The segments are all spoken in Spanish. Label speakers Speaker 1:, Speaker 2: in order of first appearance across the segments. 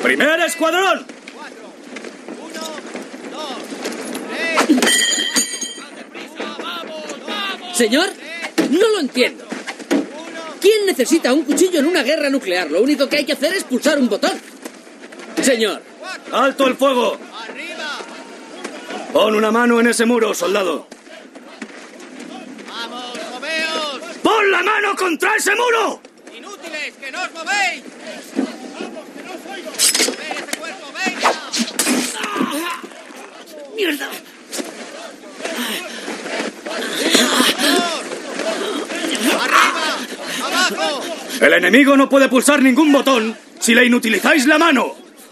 Speaker 1: ¡Primer escuadrón!
Speaker 2: 4, 1, 2, 3.
Speaker 3: Señor, no lo entiendo. ¿Quién necesita un cuchillo en una guerra nuclear? Lo único que hay que hacer es pulsar un botón. Señor.
Speaker 1: ¡Alto el fuego!
Speaker 2: ¡Arriba!
Speaker 1: Pon una mano en ese muro, soldado.
Speaker 2: ¡Vamos, moveos!
Speaker 1: ¡Pon la mano contra ese muro!
Speaker 2: ¡Inútiles, que no os movéis! ¡Mover ese cuerpo, venga!
Speaker 3: ¡Mierda!
Speaker 2: ¡Arriba! ¡Abajo!
Speaker 1: El enemigo no puede pulsar ningún botón si le inutilizáis la mano.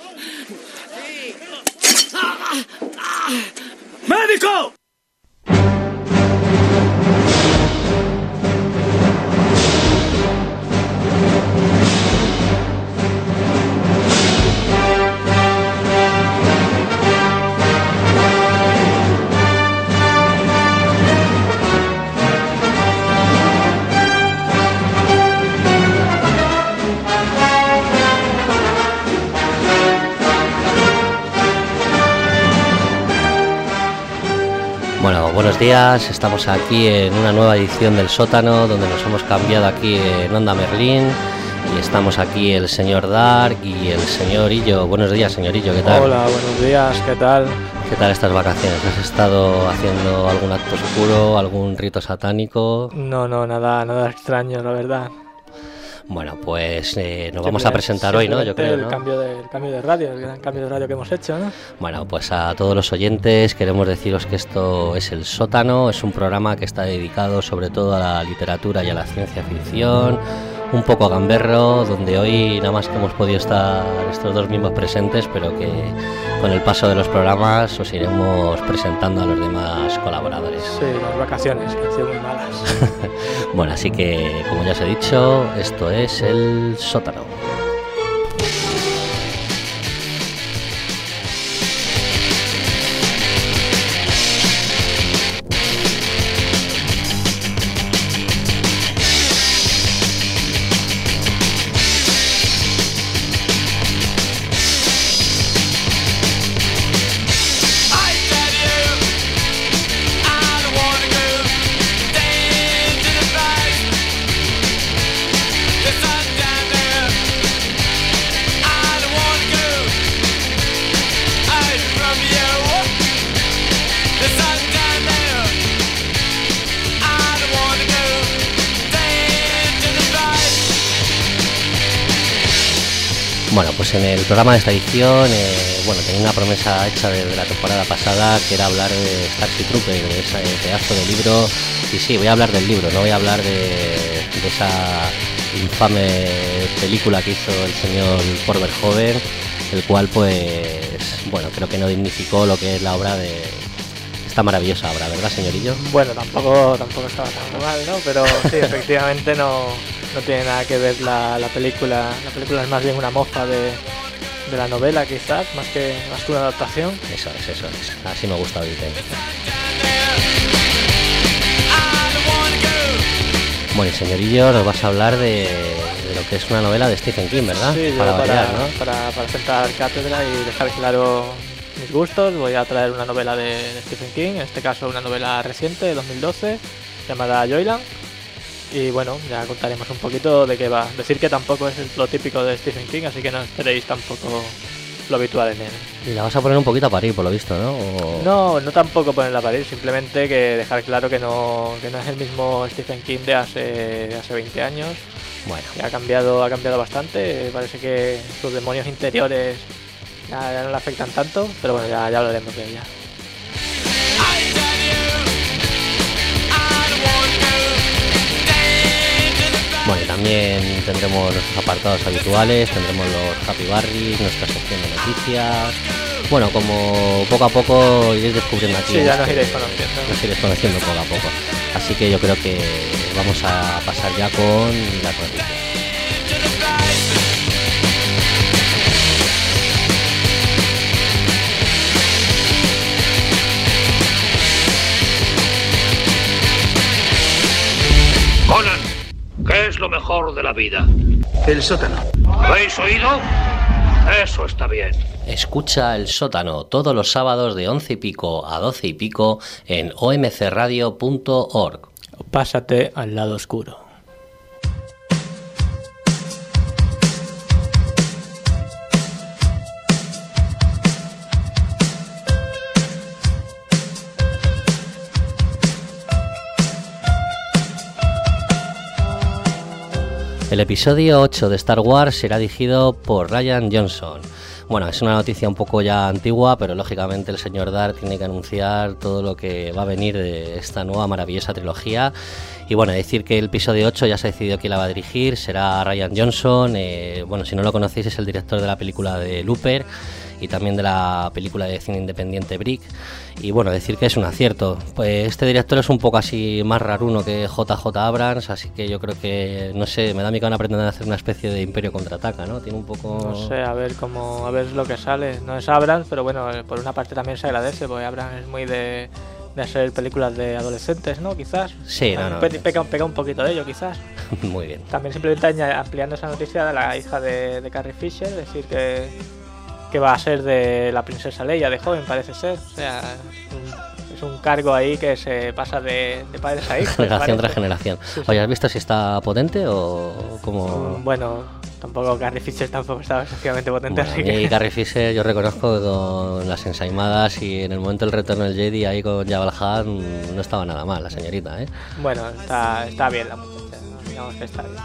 Speaker 1: ¡Médico!
Speaker 4: Bueno, buenos días, estamos aquí en una nueva edición del Sótano, donde nos hemos cambiado aquí en Onda Merlín y estamos aquí el señor Dark y el señor Illo. Buenos días, señor Illo, ¿qué tal?
Speaker 5: Hola, buenos días, ¿qué tal?
Speaker 4: ¿Qué tal estas vacaciones? ¿Has estado haciendo algún acto oscuro, algún rito satánico?
Speaker 5: No, nada extraño, la verdad.
Speaker 4: Bueno, pues nos vamos a presentar hoy, ¿no? Yo creo, ¿no?
Speaker 5: El cambio de radio, el gran cambio de radio que hemos hecho, ¿no?
Speaker 4: Bueno, pues a todos los oyentes queremos deciros que esto es El Sótano, es un programa que está dedicado sobre todo a la literatura y a la ciencia ficción, un poco gamberro, donde hoy nada más que hemos podido estar estos dos mismos presentes, pero que con el paso de los programas os iremos presentando a los demás colaboradores.
Speaker 5: Sí, las vacaciones, que han sido muy malas.
Speaker 4: Bueno, así que, como ya os he dicho, esto es El Sótano. Bueno, pues en el programa de esta edición, tenía una promesa hecha desde la temporada pasada, que era hablar de Starship Troopers, de ese pedazo de libro. Y sí, voy a hablar del libro, no voy a hablar de esa infame película que hizo el señor Paul Verhoeven, el cual, pues, bueno, creo que no dignificó lo que es la obra de esta maravillosa obra, ¿verdad, señorillo?
Speaker 5: Bueno, tampoco estaba tan mal, ¿no? Pero sí, efectivamente no tiene nada que ver la película. La película es más bien una mofa de la novela, quizás, más que una adaptación.
Speaker 4: Eso es. Así me gusta oírte. Bueno, y señorillo, nos vas a hablar de lo que es una novela de Stephen King, ¿verdad?
Speaker 5: Sí,
Speaker 4: para variar, ¿no?
Speaker 5: Para sentar cátedra y dejar claro mis gustos, voy a traer una novela de Stephen King, en este caso una novela reciente de 2012, llamada Joyland. Y bueno, ya contaremos un poquito de qué va. Decir que tampoco es lo típico de Stephen King, así que no esperéis tampoco lo habitual en él.
Speaker 4: Y la vas a poner un poquito a parir, por lo visto, ¿no?
Speaker 5: No tampoco ponerla a parir, simplemente que dejar claro que no es el mismo Stephen King de hace 20 años.
Speaker 4: Bueno,
Speaker 5: ha cambiado bastante, parece que sus demonios interiores ya no le afectan tanto, pero bueno, ya hablaremos de ella.
Speaker 4: Bueno, y también tendremos nuestros apartados habituales, tendremos los Happy Barris, nuestra sección de noticias. Bueno, como poco a poco iréis descubriendo aquí.
Speaker 5: Sí, ya nos iréis conociendo.
Speaker 4: Nos iréis conociendo poco a poco. Así que yo creo que vamos a pasar ya con las noticias.
Speaker 6: Conan, ¿qué es lo mejor de la vida?
Speaker 7: El sótano.
Speaker 6: ¿Habéis oído? Eso está bien.
Speaker 4: Escucha El Sótano todos los sábados de 11 y pico a 12 y pico en omcradio.org.
Speaker 5: Pásate al lado oscuro.
Speaker 4: El episodio 8 de Star Wars será dirigido por Rian Johnson. Bueno, es una noticia un poco ya antigua, pero lógicamente el señor Dark tiene que anunciar todo lo que va a venir de esta nueva maravillosa trilogía. Y bueno, decir que el episodio 8 ya se ha decidido quién la va a dirigir, será Rian Johnson. Bueno, si no lo conocéis, es el director de la película de Looper y también de la película de cine independiente Brick. Y bueno, decir que es un acierto. Pues este director es un poco así más raruno que JJ Abrams, así que yo creo que, no sé, me da mi que van a pretender hacer una especie de Imperio Contraataca, ¿no? Tiene un poco...
Speaker 5: No sé, a ver lo que sale. No es Abrams, pero bueno, por una parte también se agradece, porque Abrams es muy de hacer películas de adolescentes, ¿no? Quizás.
Speaker 4: Sí, no.
Speaker 5: Pega un poquito de ello, quizás.
Speaker 4: Muy bien.
Speaker 5: También simplemente ampliando esa noticia de la hija de Carrie Fisher, es decir, que va a ser de la princesa Leia de joven, parece ser. O sea, es un cargo ahí que se pasa de padres a hijos.
Speaker 4: Generación tras generación.
Speaker 5: Sí.
Speaker 4: Oye, ¿has visto si está potente o cómo...?
Speaker 5: Bueno, tampoco Carrie Fisher tampoco estaba excesivamente potente,
Speaker 4: Bueno,
Speaker 5: así que...
Speaker 4: Y Carrie Fisher, yo reconozco que con las ensaimadas y en el momento del retorno del Jedi ahí con Jabba el Hutt no estaba nada mal la señorita, ¿eh?
Speaker 5: Bueno, está bien la muchacha, ¿no? Digamos que está bien.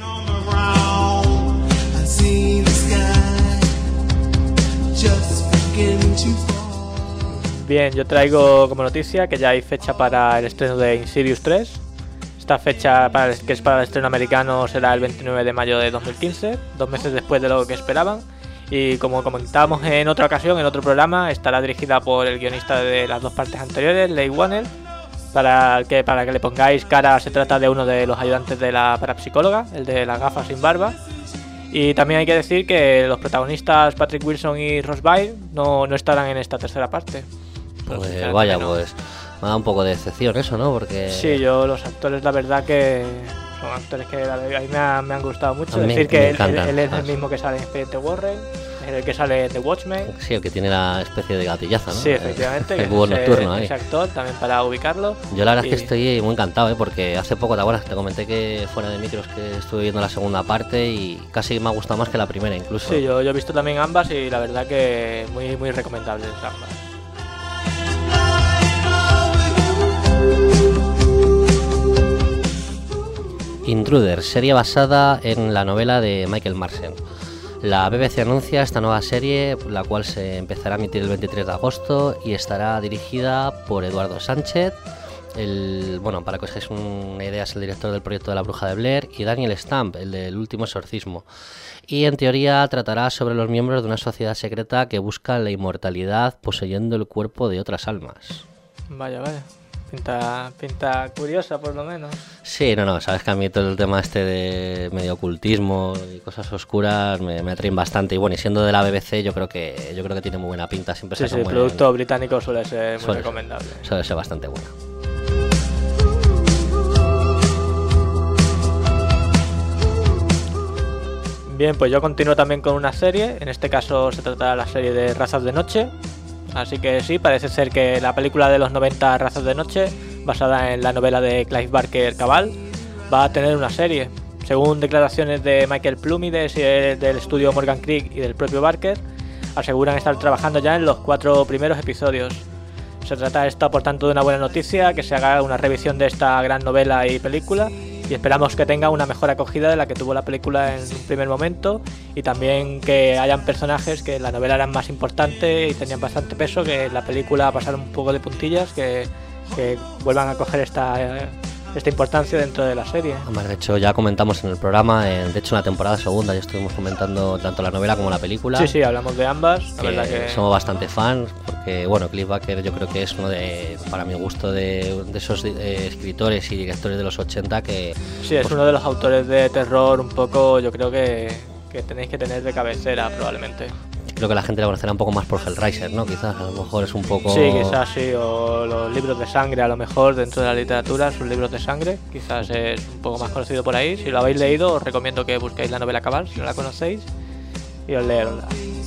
Speaker 5: Bien, yo traigo como noticia que ya hay fecha para el estreno de Insidious 3. Esta fecha, que es para el estreno americano, será el 29 de mayo de 2015, 2 meses después de lo que esperaban. Y como comentábamos en otra ocasión, en otro programa, estará dirigida por el guionista de las dos partes anteriores, Leigh Whannell. Para que le pongáis cara, se trata de uno de los ayudantes de la parapsicóloga, el de las gafas sin barba. Y también hay que decir que los protagonistas Patrick Wilson y Ross Byrne no estarán en esta tercera parte.
Speaker 4: Pues vaya, no. Pues me da un poco de decepción eso, ¿no? Porque...
Speaker 5: Sí, los actores, la verdad que son actores que a mí me han gustado mucho. Es decir, que él es el mismo que sale en Expediente Warren, es el que sale en The Watchmen.
Speaker 4: Sí, el que tiene la especie de gatillazo, ¿no?
Speaker 5: Sí, efectivamente.
Speaker 4: El búho nocturno ahí.
Speaker 5: Ese actor, también para ubicarlo.
Speaker 4: Yo la verdad es que estoy muy encantado, porque hace poco, ¿te acuerdas? Te comenté que fuera de micros que estuve viendo la segunda parte y casi me ha gustado más que la primera incluso.
Speaker 5: Sí, yo he visto también ambas y la verdad que muy, muy recomendables ambas.
Speaker 4: Intruder, serie basada en la novela de Michael Marsen. La BBC anuncia esta nueva serie, la cual se empezará a emitir el 23 de agosto y estará dirigida por Eduardo Sánchez. Bueno, para que os hagáis una idea, es el director del proyecto de La Bruja de Blair, y Daniel Stamp, el del Último Exorcismo. Y en teoría tratará sobre los miembros de una sociedad secreta que busca la inmortalidad poseyendo el cuerpo de otras almas.
Speaker 5: Vaya. Pinta curiosa, por lo menos.
Speaker 4: Sí, no, sabes que a mí todo el tema este de medio ocultismo y cosas oscuras me atraen bastante. Y bueno, y siendo de la BBC, yo creo que tiene muy buena pinta. Siempre
Speaker 5: sí, el producto británico suele ser muy recomendable.
Speaker 4: Suele ser bastante bueno.
Speaker 5: Bien, pues yo continúo también con una serie. En este caso se trata de la serie de Razas de Noche. Así que sí, parece ser que la película de los 90, Razas de Noche, basada en la novela de Clive Barker Cabal, va a tener una serie. Según declaraciones de Michael Plumides y del estudio Morgan Creek y del propio Barker, aseguran estar trabajando ya en los 4 primeros episodios. Se trata esto, por tanto, de una buena noticia, que se haga una revisión de esta gran novela y película, y esperamos que tenga una mejor acogida de la que tuvo la película en un primer momento, y también que hayan personajes que en la novela eran más importantes y tenían bastante peso, que en la película pasaron un poco de puntillas, que vuelvan a coger esta importancia dentro de la serie.
Speaker 4: De hecho, ya comentamos en el programa, de hecho en la temporada segunda ya estuvimos comentando tanto la novela como la película.
Speaker 5: Sí, hablamos de ambas. La verdad que
Speaker 4: somos bastante fans, porque bueno, Clive Barker yo creo que es uno de, para mi gusto, de esos escritores y directores de los 80 que...
Speaker 5: Sí, es uno de los autores de terror un poco, yo creo que tenéis que tener de cabecera probablemente.
Speaker 4: Creo que la gente la conocerá un poco más por Hellraiser, ¿no? Quizás, a lo mejor es un poco...
Speaker 5: Sí, quizás sí, o los libros de sangre, a lo mejor dentro de la literatura, sus libros de sangre, quizás es un poco más conocido por ahí. Si lo habéis leído, os recomiendo que busquéis la novela Cabal, si no la conocéis, y os leerosla.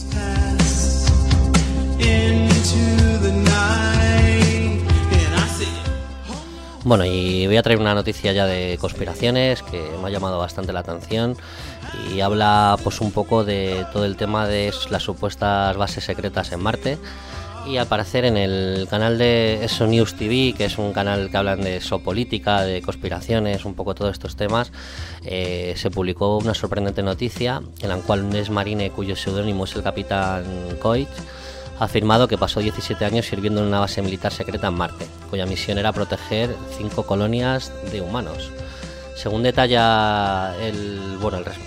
Speaker 4: Bueno, y voy a traer una noticia ya de conspiraciones que me ha llamado bastante la atención y habla pues un poco de todo el tema de las supuestas bases secretas en Marte. Y al parecer en el canal de ESO News TV, que es un canal que hablan de exopolítica, de conspiraciones, un poco todos estos temas, se publicó una sorprendente noticia en la cual un ex-marine cuyo seudónimo es el capitán Coich ha afirmado que pasó 17 años sirviendo en una base militar secreta en Marte, cuya misión era proteger 5 colonias de humanos. Según detalla el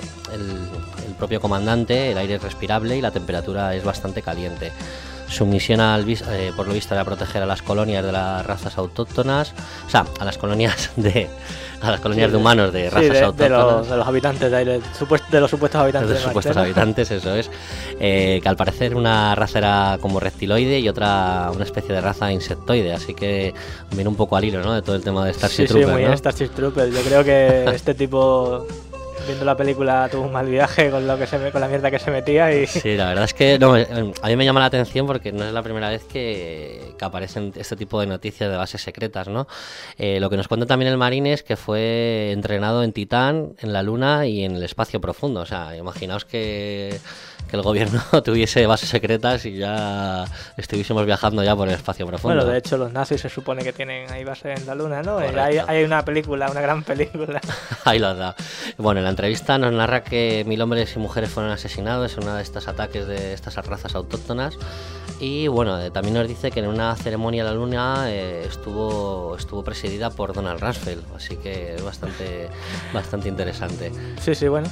Speaker 4: propio comandante, el aire es respirable y la temperatura es bastante caliente. Su misión, por lo visto, era proteger a las colonias de las razas autóctonas, o sea, a las colonias de humanos de razas autóctonas.
Speaker 5: De los habitantes de ahí, de los supuestos habitantes.
Speaker 4: De los supuestos habitantes, eso es. Que al parecer una raza era como reptiloide y otra una especie de raza insectoide, así que viene un poco al hilo, ¿no? De todo el tema de Starship Troopers.
Speaker 5: Sí, muy
Speaker 4: ¿no?
Speaker 5: Starship Troopers. Yo creo que este tipo, viendo la película, tuvo un mal viaje con la mierda que se metía y...
Speaker 4: Sí, la verdad es que no, a mí me llama la atención porque no es la primera vez que aparecen este tipo de noticias de bases secretas, ¿no? Lo que nos cuenta también el marine es que fue entrenado en Titán, en la Luna y en el espacio profundo. O sea, imaginaos que el gobierno tuviese bases secretas y ya estuviésemos viajando ya por el espacio profundo.
Speaker 5: Bueno, de hecho los nazis se supone que tienen ahí bases en la Luna, ¿no? Hay una película, una gran película.
Speaker 4: Ahí lo da. Bueno, en la entrevista nos narra que 1000 hombres y mujeres fueron asesinados en uno de estos ataques de estas razas autóctonas. Y bueno, también nos dice que en una ceremonia en la Luna estuvo presidida por Donald Rumsfeld, así que es bastante interesante.
Speaker 5: Sí, bueno.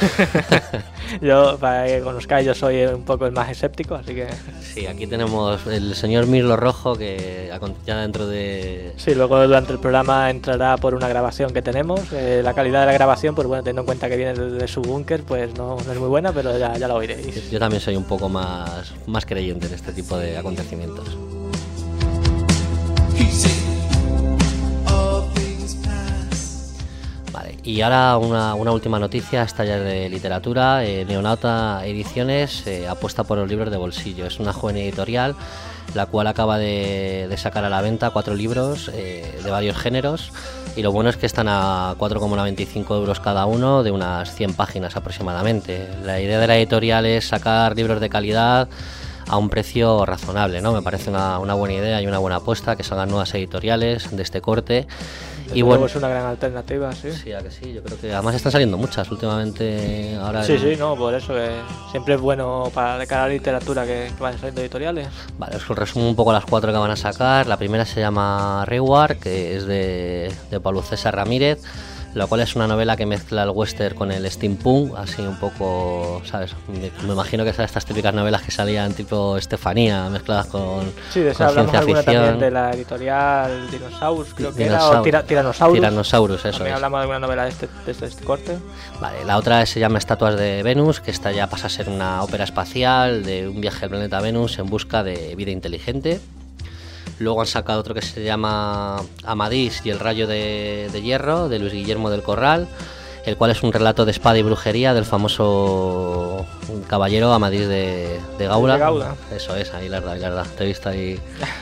Speaker 5: Yo, para que conozcáis, yo soy un poco el más escéptico, así que...
Speaker 4: Sí, aquí tenemos el señor Mirlo Rojo, que ya dentro de...
Speaker 5: Sí, luego durante el programa entrará por una grabación que tenemos. La calidad de la grabación, pues bueno, teniendo en cuenta que viene de su búnker, pues no es muy buena, pero ya la oiréis.
Speaker 4: Yo también soy un poco más creyente en este tipo de acontecimientos. Vale, y ahora una última noticia, esta ya de literatura. Neonauta Ediciones apuesta por los libros de bolsillo. Es una joven editorial la cual acaba de sacar a la venta 4 libros de varios géneros, y lo bueno es que están a 4,95 euros cada uno, de unas 100 páginas aproximadamente. La idea de la editorial es sacar libros de calidad a un precio razonable, ¿no? Me parece una buena idea y una buena apuesta que salgan nuevas editoriales de este corte.
Speaker 5: Y bueno, es una gran alternativa, sí.
Speaker 4: Sí, a que sí, yo creo que además están saliendo muchas últimamente ahora.
Speaker 5: Sí, no, por eso que siempre es bueno para de cara a la literatura que vayan saliendo editoriales.
Speaker 4: Vale, os resumo un poco las 4 que van a sacar. La primera se llama Reward, que es de Pablo César Ramírez, la cual es una novela que mezcla el western con el steampunk, así un poco, ¿sabes? Me imagino que son estas típicas novelas que salían tipo Estefanía, mezcladas con
Speaker 5: sí, de esa hablamos alguna también de la editorial Dinosaurus, creo que era, o
Speaker 4: Tyrannosaurus, eso
Speaker 5: también
Speaker 4: es.
Speaker 5: Hablamos de alguna novela de este corte.
Speaker 4: Vale, la otra se llama Estatuas de Venus, que esta ya pasa a ser una ópera espacial de un viaje al planeta Venus en busca de vida inteligente. Luego han sacado otro que se llama Amadís y el rayo de hierro, de Luis Guillermo del Corral, el cual es un relato de espada y brujería del famoso caballero Amadís de Gaula. Eso es, ahí la verdad, te he visto ahí.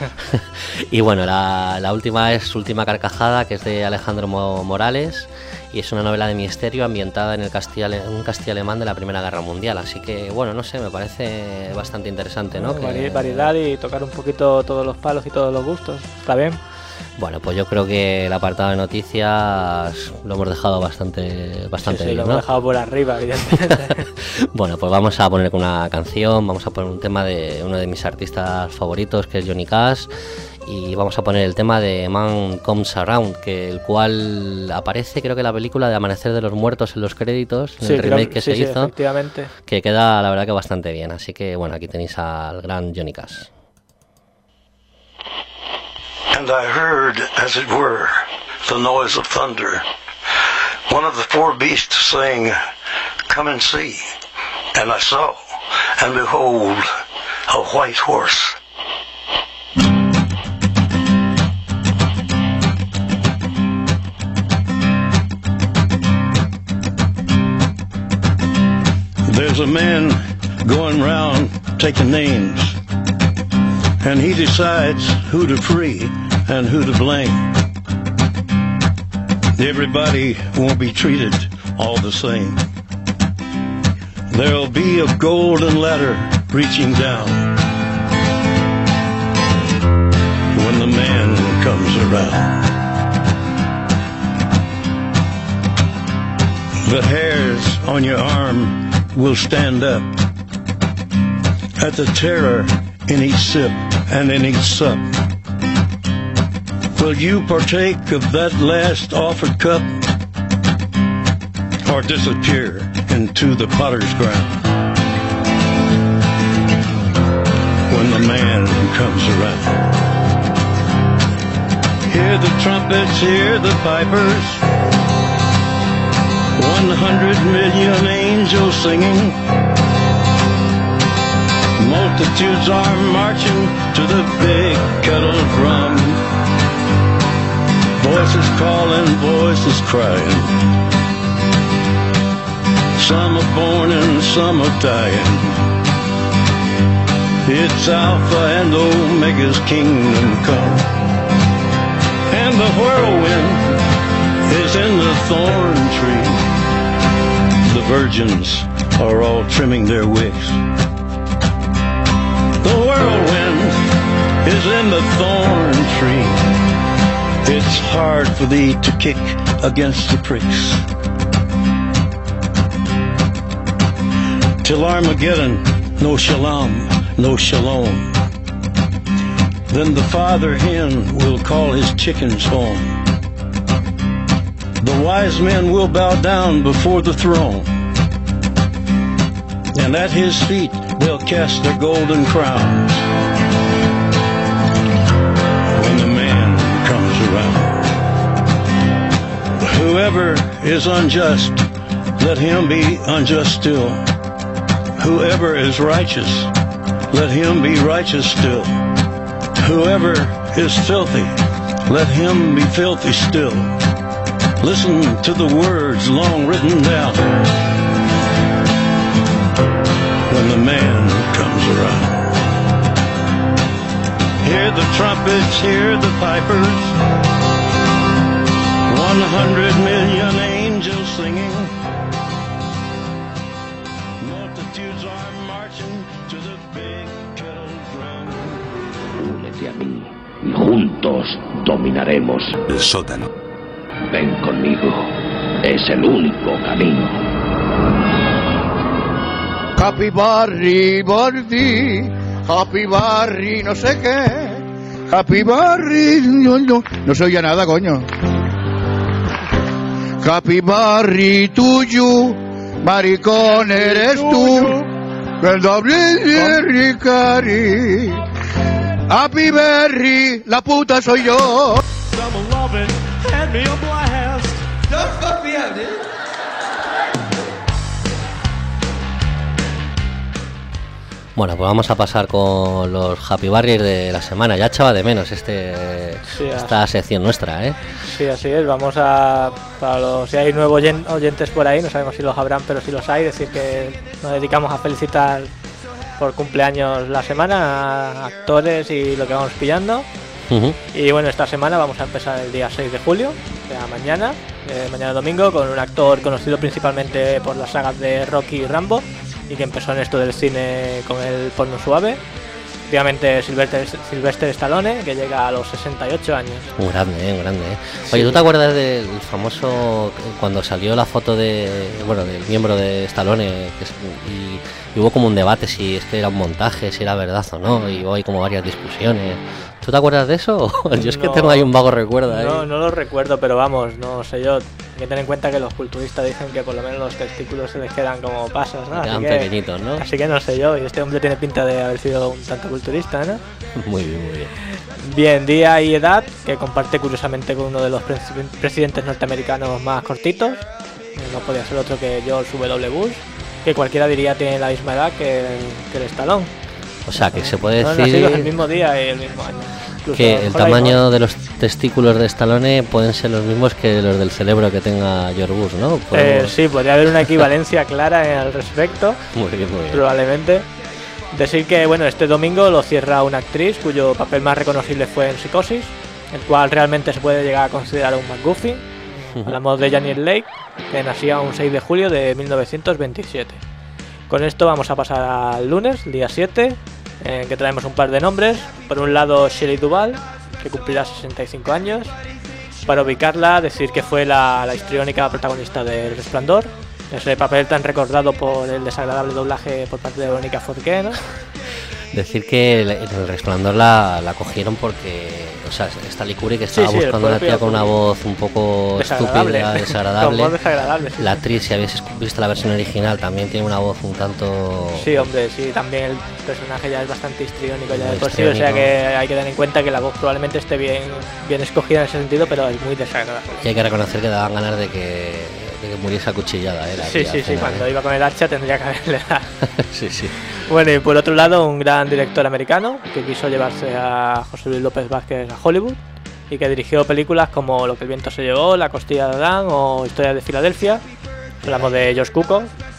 Speaker 4: Y bueno, la última es Última Carcajada, que es de Alejandro Morales, y es una novela de misterio ambientada en un castillo alemán de la Primera Guerra Mundial. Así que, bueno, no sé, me parece bastante interesante, ¿no?
Speaker 5: Variedad y tocar un poquito todos los palos y todos los gustos. ¿Está bien?
Speaker 4: Bueno, pues yo creo que el apartado de noticias lo hemos dejado bastante
Speaker 5: sí,
Speaker 4: bien,
Speaker 5: lo
Speaker 4: ¿no?
Speaker 5: hemos dejado por arriba, evidentemente.
Speaker 4: Bueno, pues vamos a poner una canción, vamos a poner un tema de uno de mis artistas favoritos, que es Johnny Cash, y vamos a poner el tema de Man Comes Around, el cual aparece, creo que en la película de Amanecer de los Muertos en los créditos, en el remake que se hizo,
Speaker 5: efectivamente,
Speaker 4: que queda la verdad que bastante bien. Así que bueno, aquí tenéis al gran Johnny Cash.
Speaker 6: And I heard, as it were, the noise of thunder. One of the 4 beasts saying, "Come and see." And I saw, and behold, a white horse. There's a man going round taking names. and he decides who to free and who to blame. Everybody won't be treated all the same. There'll be a golden ladder reaching down when the man comes around. The hairs on your arm will stand up at the terror in each sip and in each sup. Will you partake of that last offered cup, or disappear into the potter's ground when the man comes around? Hear the trumpets, hear the pipers, 100 million angels singing. Multitudes are marching to the big kettle drum. Voices calling, voices crying. Some are born and some are dying. It's Alpha and Omega's kingdom come. And the whirlwind is in the thorn tree. The virgins are all trimming their wicks. The whirlwind is in the thorn tree. It's hard for thee to kick against the pricks. Till Armageddon, no shalom, no shalom. Then the father hen will call his chickens home. The wise men will bow down before the throne, and at his feet they'll cast their golden crowns when the man comes around. Whoever is unjust, let him be unjust still. Whoever is righteous, let him be righteous still. Whoever is filthy, let him be filthy still. Listen to the words long written down when the man comes around. Hear the trumpets, hear the pipers, 100 million angels singing. Multitudes are marching to the big kettle drum.
Speaker 7: Únete a mí y juntos dominaremos
Speaker 8: el sótano.
Speaker 7: Ven conmigo, es el único camino.
Speaker 9: Happy Barry, Bardi, Happy Barry, no sé qué. Happy Barry, no se oye nada, coño. Happy Barry tuyo, maricón eres tú. El doble de Ricari. Happy Barry, la puta soy yo.
Speaker 10: Hand me a blast. Don't fuck me up, dude.
Speaker 4: Bueno, pues vamos a pasar con los Happy Barriers de la semana. Ya echaba de menos esta sección nuestra, ¿eh?
Speaker 5: Sí, así es. Vamos a... si hay nuevos oyentes por ahí, no sabemos si los habrán, pero si los hay, decir que nos dedicamos a felicitar por cumpleaños la semana a actores y lo que vamos pillando. Y bueno, esta semana vamos a empezar el día 6 de julio, o sea, mañana domingo, con un actor conocido principalmente por las sagas de Rocky y Rambo, y que empezó en esto del cine con el porno suave. Obviamente Sylvester Stallone, que llega a los 68 años.
Speaker 4: Muy grande, muy grande. Oye, ¿tú te acuerdas del famoso, cuando salió la foto del miembro de Stallone, y hubo como un debate si es que era un montaje, si era verdad o no, y hubo ahí como varias discusiones? ¿Tú te acuerdas de eso? Yo es que tengo ahí un vago recuerdo.
Speaker 5: No lo recuerdo, pero vamos, no sé yo. Hay que tener en cuenta que los culturistas dicen que por lo menos los testículos se les quedan como pasas, ¿no?
Speaker 4: Quedan pequeñitos, ¿no?
Speaker 5: Así que no sé yo, y este hombre tiene pinta de haber sido un tanto culturista, ¿no?
Speaker 4: Muy bien, muy bien.
Speaker 5: Bien, día y edad, que comparte curiosamente con uno de los presidentes norteamericanos más cortitos. No podía ser otro que George W. Bush, que cualquiera diría tiene la misma edad que el Stallone.
Speaker 4: O sea, que se puede decir...
Speaker 5: nacidos el mismo día y el mismo año. Incluso
Speaker 4: que el tamaño de los testículos de Stallone pueden ser los mismos que los del cerebro que tenga George Bush, ¿no?
Speaker 5: Sí, podría haber una equivalencia clara al respecto.
Speaker 4: Muy bien.
Speaker 5: Probablemente. Decir que bueno, este domingo lo cierra una actriz cuyo papel más reconocible fue en Psicosis, el cual realmente se puede llegar a considerar un MacGuffin. Hablamos de Janet Leigh, que nacía un 6 de julio de 1927. Con esto vamos a pasar al lunes, día 7, en que traemos un par de nombres. Por un lado, Shelley Duvall, que cumplirá 65 años. Para ubicarla, decir que fue la histriónica protagonista de El Resplandor, ese papel tan recordado por el desagradable doblaje por parte de Verónica Forqué, ¿no?
Speaker 4: Decir que en El Resplandor la cogieron porque, o sea, Stanley Kubrick estaba buscando una tía con una voz un poco estúpida, desagradable.
Speaker 5: Con voz desagradable, sí.
Speaker 4: La actriz, si habéis visto la versión original, también tiene una voz un tanto...
Speaker 5: Sí, hombre, sí, también el personaje ya es bastante histriónico ya de por sí, o sea que hay que tener en cuenta que la voz probablemente esté bien escogida en ese sentido, pero es muy desagradable.
Speaker 4: Y hay que reconocer que daban ganas de que muriese acuchillada, ¿eh?
Speaker 5: Sí, cuando iba con el hacha tendría que haberle dado.
Speaker 4: Sí.
Speaker 5: Bueno, y por otro lado, un gran director americano que quiso llevarse a José Luis López Vázquez a Hollywood y que dirigió películas como Lo que el viento se llevó, La costilla de Adán o Historia de Filadelfia. Hablamos de George Cukor,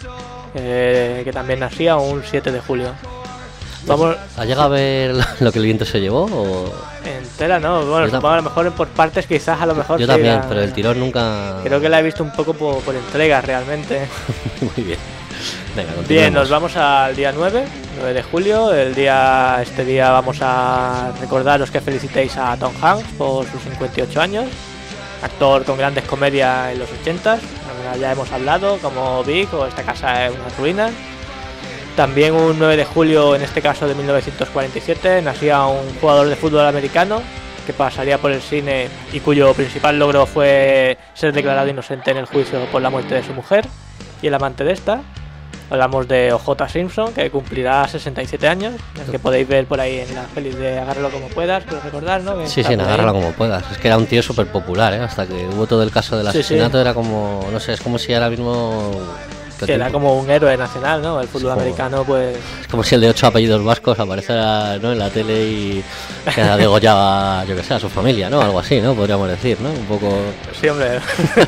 Speaker 5: que también nacía un 7 de julio. Vamos...
Speaker 4: ¿Ha llegado a ver Lo que el viento se llevó? O...
Speaker 5: Entera no, bueno, supongo a lo mejor por partes quizás a lo mejor.
Speaker 4: Yo también, pero el tirón nunca...
Speaker 5: Creo que la he visto un poco por entregas realmente.
Speaker 4: Muy bien. Venga, continuemos.
Speaker 5: Bien, nos vamos al día 9 de julio. Este día vamos a recordaros que felicitéis a Tom Hanks por sus 58 años. Actor con grandes comedias en los 80s. Ya hemos hablado, como Big o Esta casa es una ruina. También un 9 de julio, en este caso de 1947, nacía un jugador de fútbol americano que pasaría por el cine y cuyo principal logro fue ser declarado inocente en el juicio por la muerte de su mujer y el amante de esta. Hablamos de O.J. Simpson, que cumplirá 67 años, el que podéis ver por ahí en las pelis de Agárralo como puedas, quiero recordar, ¿no?
Speaker 4: Sí, Agárralo como puedas. Es que era un tío súper popular, ¿eh? Hasta que hubo todo el caso del asesinato, era como, no sé, es como si ahora mismo...
Speaker 5: Sí, era como un héroe nacional, ¿no? El fútbol americano, pues...
Speaker 4: Es como si el de 8 apellidos vascos apareciera, ¿no?, en la tele y que degollaba, yo que sé, a su familia, ¿no? Algo así, ¿no? Podríamos decir, ¿no? Un poco...
Speaker 5: Sí, hombre.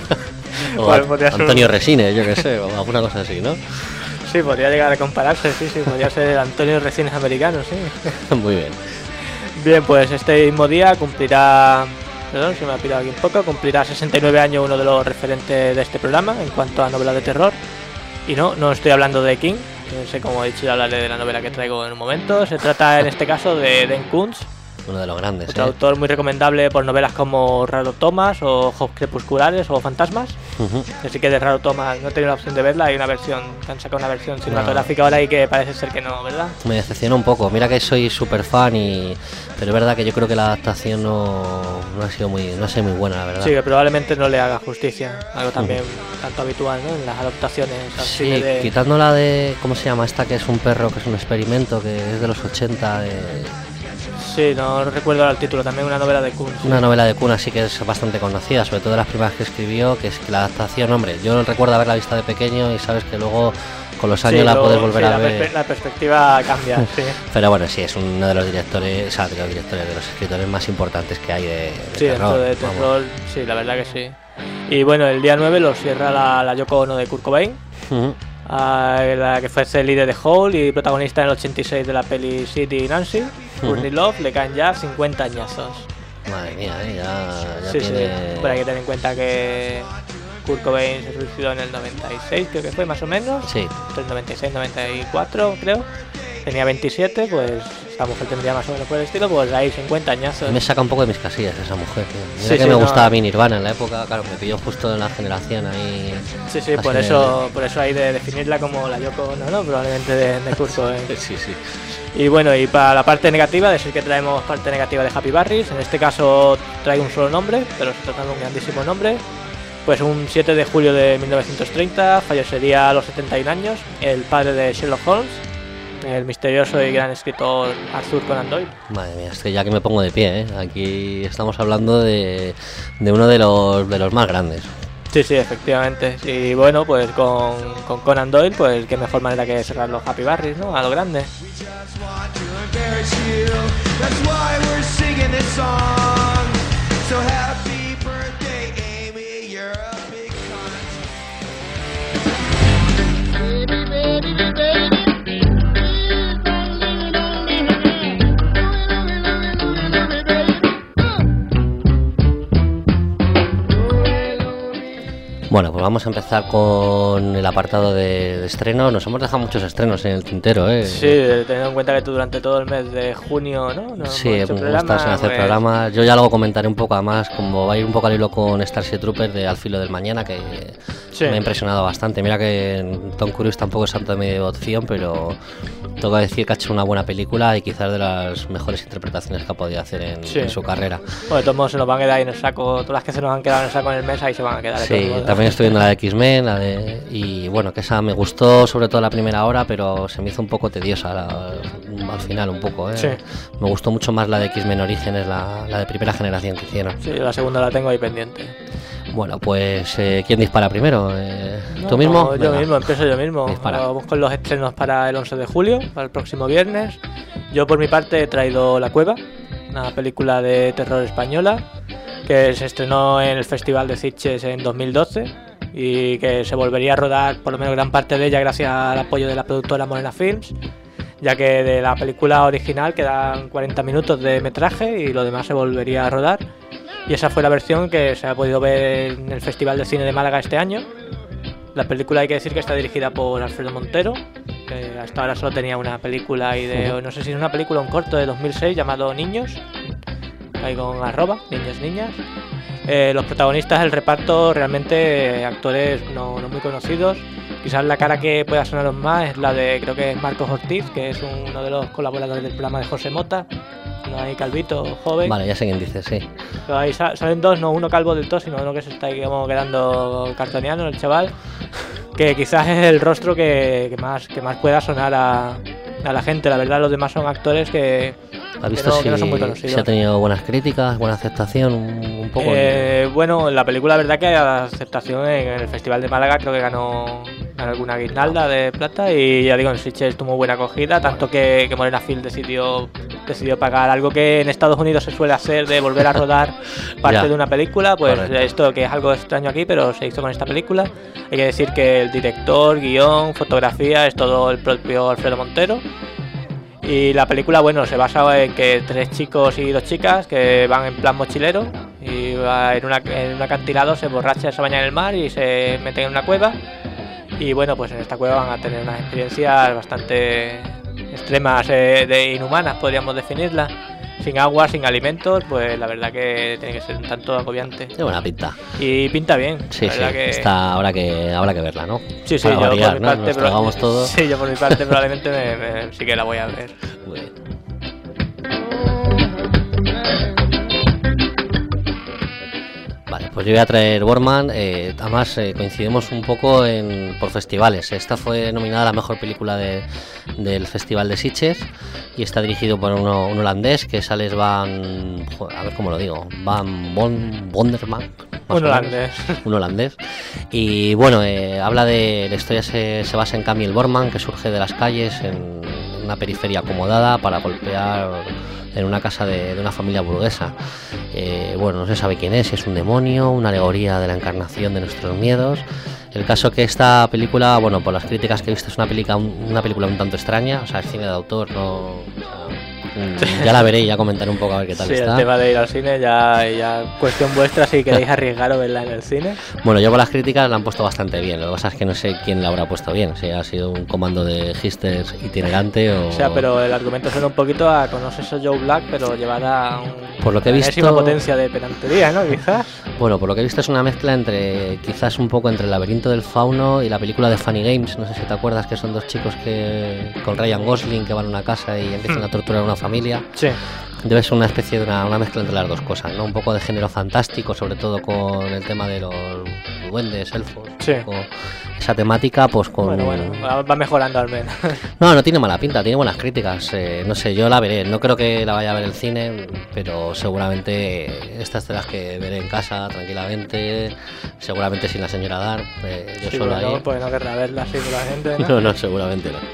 Speaker 4: O bueno, Antonio Resines, yo que sé, o alguna cosa así, ¿no?
Speaker 5: Sí, podría llegar a compararse, sí, podría ser Antonio Resines americano, sí.
Speaker 4: Muy bien.
Speaker 5: Bien, pues este mismo día cumplirá... Perdón, se me ha pirado aquí un poco. Cumplirá 69 años uno de los referentes de este programa en cuanto a novela de terror. Y no estoy hablando de King, no sé cómo he dicho, ya hablaré de la novela que traigo en un momento. Se trata en este caso de Den Kuntz,
Speaker 4: uno de los grandes.
Speaker 5: Otro autor muy recomendable por novelas como Raro Thomas o Ojos Crepusculares o Fantasmas. Así que de Raro Thomas no he tenido la opción de verla, hay una versión, han sacado una versión cinematográfica ahora y que parece ser que no, ¿verdad?
Speaker 4: Me decepciona un poco, mira que soy súper fan pero es verdad que yo creo que la adaptación no ha sido muy buena, la verdad.
Speaker 5: Sí, que probablemente no le haga justicia, algo también tanto habitual, ¿no?, en las adaptaciones al cine de...
Speaker 4: Quitándola de, ¿cómo se llama? Esta que es un perro, que es un experimento, que es de los 80,
Speaker 5: Sí, no recuerdo el título, también una novela de Kuhn.
Speaker 4: Una novela de Kuhn así que es bastante conocida, sobre todo de las primeras que escribió, que es que la adaptación, hombre, yo recuerdo haberla visto de pequeño y sabes que luego con los años la puedes volver a ver.
Speaker 5: La perspectiva cambia, sí.
Speaker 4: Pero bueno, sí, es uno de los directores, de los escritores más importantes que hay de
Speaker 5: terror. De terror, sí, la verdad que sí. Y bueno, el día 9 lo cierra la Yoko Ono de Kurt Cobain. La que fue el líder de Hole y protagonista en el 86 de la peli Sid y Nancy. Courtney Love, le caen ya 50 añazos.
Speaker 4: Madre mía, ya
Speaker 5: sí,
Speaker 4: tiene...
Speaker 5: Sí, pero hay que tener en cuenta que Kurt Cobain se suicidó en el 96, creo que fue más o menos.
Speaker 4: Sí.
Speaker 5: Entre el 96 y 94, creo. Tenía 27, pues esta mujer tendría más o menos por el estilo, pues ahí 50 añazos.
Speaker 4: Me saca un poco de mis casillas esa mujer, tío. Mira que me gustaba a mí Nirvana en la época, claro, me pilló justo en la generación ahí.
Speaker 5: Sí, por eso hay de definirla como la Yoko, ¿no? Probablemente de Kurt Cobain.
Speaker 4: Sí.
Speaker 5: Y bueno, y para la parte negativa, decir que traemos parte negativa de Happy Barris. En este caso traigo un solo nombre, pero se trata de un grandísimo nombre. Pues un 7 de julio de 1930 fallecería a los 71 años el padre de Sherlock Holmes, el misterioso y gran escritor Arthur Conan Doyle.
Speaker 4: Madre mía, es que ya que me pongo de pie, ¿eh? Aquí estamos hablando de uno de los más grandes.
Speaker 5: Sí, efectivamente. Y bueno, pues con Conan Doyle, pues qué mejor manera que cerrar los Happy Barris, ¿no? A lo grande.
Speaker 4: Bueno, pues vamos a empezar con el apartado de estrenos. Nos hemos dejado muchos estrenos en el tintero, ¿eh?
Speaker 5: Sí, teniendo en cuenta que tú durante todo el mes de junio, ¿no?
Speaker 4: Sí, hemos estado sin hacer programas. Yo ya luego comentaré un poco, además, como va a ir un poco al hilo con Starship Troopers de Al filo del mañana, que me ha impresionado bastante. Mira que Tom Cruise tampoco es santo de mi devoción, pero tengo que decir que ha hecho una buena película y quizás de las mejores interpretaciones que ha podido hacer en su carrera.
Speaker 5: Bueno, de todos modos se nos van a quedar ahí en el saco, todas las que se nos han quedado en el saco en el mes, ahí se van a quedar.
Speaker 4: Sí, también estoy viendo la de X-Men, y bueno, que esa me gustó sobre todo la primera hora, pero se me hizo un poco tediosa al final un poco, ¿eh? Sí. Me gustó mucho más la de X-Men Orígenes, la de primera generación que hicieron.
Speaker 5: Sí, la segunda la tengo ahí pendiente.
Speaker 4: Bueno, pues ¿quién dispara primero? ¿Tú mismo?
Speaker 5: Yo mismo, empiezo yo mismo. Vamos con los estrenos para el 11 de julio, para el próximo viernes. Yo por mi parte he traído La Cueva, una película de terror española que se estrenó en el Festival de Sitges en 2012 y que se volvería a rodar por lo menos gran parte de ella gracias al apoyo de la productora Morena Films, ya que de la película original quedan 40 minutos de metraje y lo demás se volvería a rodar. Y esa fue la versión que se ha podido ver en el Festival de Cine de Málaga este año. La película hay que decir que está dirigida por Alfredo Montero, que hasta ahora solo tenía una película no sé si es una película o un corto de 2006 llamado Niños, ahí con @ niños, niñas. Los protagonistas del reparto realmente actores no muy conocidos. Quizás la cara que pueda sonaros más es la de, creo que es Marcos Ortiz, que es uno de los colaboradores del programa de José Mota. Ahí calvito, joven.
Speaker 4: Vale, ya sé quién dice, sí.
Speaker 5: Pero ahí salen dos, no uno calvo del todo, sino uno que se está ahí como quedando cartoniano, el chaval. Que quizás es el rostro que más pueda sonar a la gente. La verdad, los demás son actores que no son muy conocidos.
Speaker 4: ¿Se ha tenido buenas críticas, buena aceptación? Un poco.
Speaker 5: Bueno, la película, la verdad que la aceptación en el Festival de Málaga creo que ganó alguna guirnalda de plata y ya digo, en Sitges tuvo buena acogida, tanto que Morena Film decidió pagar algo que en Estados Unidos se suele hacer, de volver a rodar parte de una película, pues correcto. Esto que es algo extraño aquí, pero se hizo con esta película. Hay que decir que el director, guión, fotografía es todo el propio Alfredo Montero. Y la película, bueno, se basa en que 3 chicos y 2 chicas que van en plan mochilero y en un acantilado se emborrachan, se bañan en el mar y se meten en una cueva. Y bueno, pues en esta cueva van a tener unas experiencias bastante extremas, inhumanas, podríamos definirlas. Sin agua, sin alimentos, pues la verdad que tiene que ser un tanto agobiante.
Speaker 4: Tiene buena pinta.
Speaker 5: Y pinta bien.
Speaker 4: Sí, sí. Que... Está, habrá que verla, ¿no?
Speaker 5: Sí,
Speaker 4: para
Speaker 5: yo
Speaker 4: variar,
Speaker 5: por mi
Speaker 4: ¿no?
Speaker 5: parte...
Speaker 4: Nos tragamos todo.
Speaker 5: Sí, yo por mi parte probablemente sí que la voy a ver.
Speaker 4: Muy bien. Vale, pues yo voy a traer Borman. Además coincidimos un poco por festivales. Esta fue nominada a la mejor película del Festival de Sitges y está dirigido por un holandés que es Alex Van... a ver cómo lo digo. Van Bonderman.
Speaker 5: Un holandés.
Speaker 4: Y bueno, habla de... La historia se basa en Camille Borman, que surge de las calles en una periferia acomodada para golpear en una casa de una familia burguesa. Bueno, no se sabe quién es, si es un demonio, una alegoría de la encarnación de nuestros miedos. El caso que esta película, bueno, por las críticas que he visto, es una película un tanto extraña, o sea, es cine de autor, no... ya la veré y ya comentaré un poco a ver qué tal está.
Speaker 5: Sí, el tema de ir al cine ya cuestión vuestra si queréis arriesgar o verla en el cine.
Speaker 4: Bueno, yo por las críticas la han puesto bastante bien, lo que pasa es que no sé quién la habrá puesto bien, si ha sido un comando de hipsters itinerante o...
Speaker 5: O sea, pero el argumento suena un poquito a conoces a Joe Black, pero llevada a
Speaker 4: por lo que he visto,
Speaker 5: potencia de pedantería, ¿no? Quizás.
Speaker 4: Bueno, por lo que he visto es una mezcla quizás un poco entre El laberinto del fauno y la película de Funny Games, no sé si te acuerdas, que son 2 chicos con Ryan Gosling que van a una casa y empiezan a torturar a una familia.
Speaker 5: Sí.
Speaker 4: Debe ser una especie de una mezcla entre las dos cosas, ¿no? Un poco de género fantástico, sobre todo con el tema de los duendes, elfos.
Speaker 5: Sí.
Speaker 4: Esa temática, pues con...
Speaker 5: Bueno, va mejorando al menos.
Speaker 4: No tiene mala pinta, tiene buenas críticas. No sé, yo la veré. No creo que la vaya a ver en el cine, pero seguramente estas de las que veré en casa tranquilamente, seguramente sin la señora Dar. Yo
Speaker 5: sí,
Speaker 4: solo ahí.
Speaker 5: No, pues no querrá verla así con la gente, ¿no?
Speaker 4: No, seguramente no.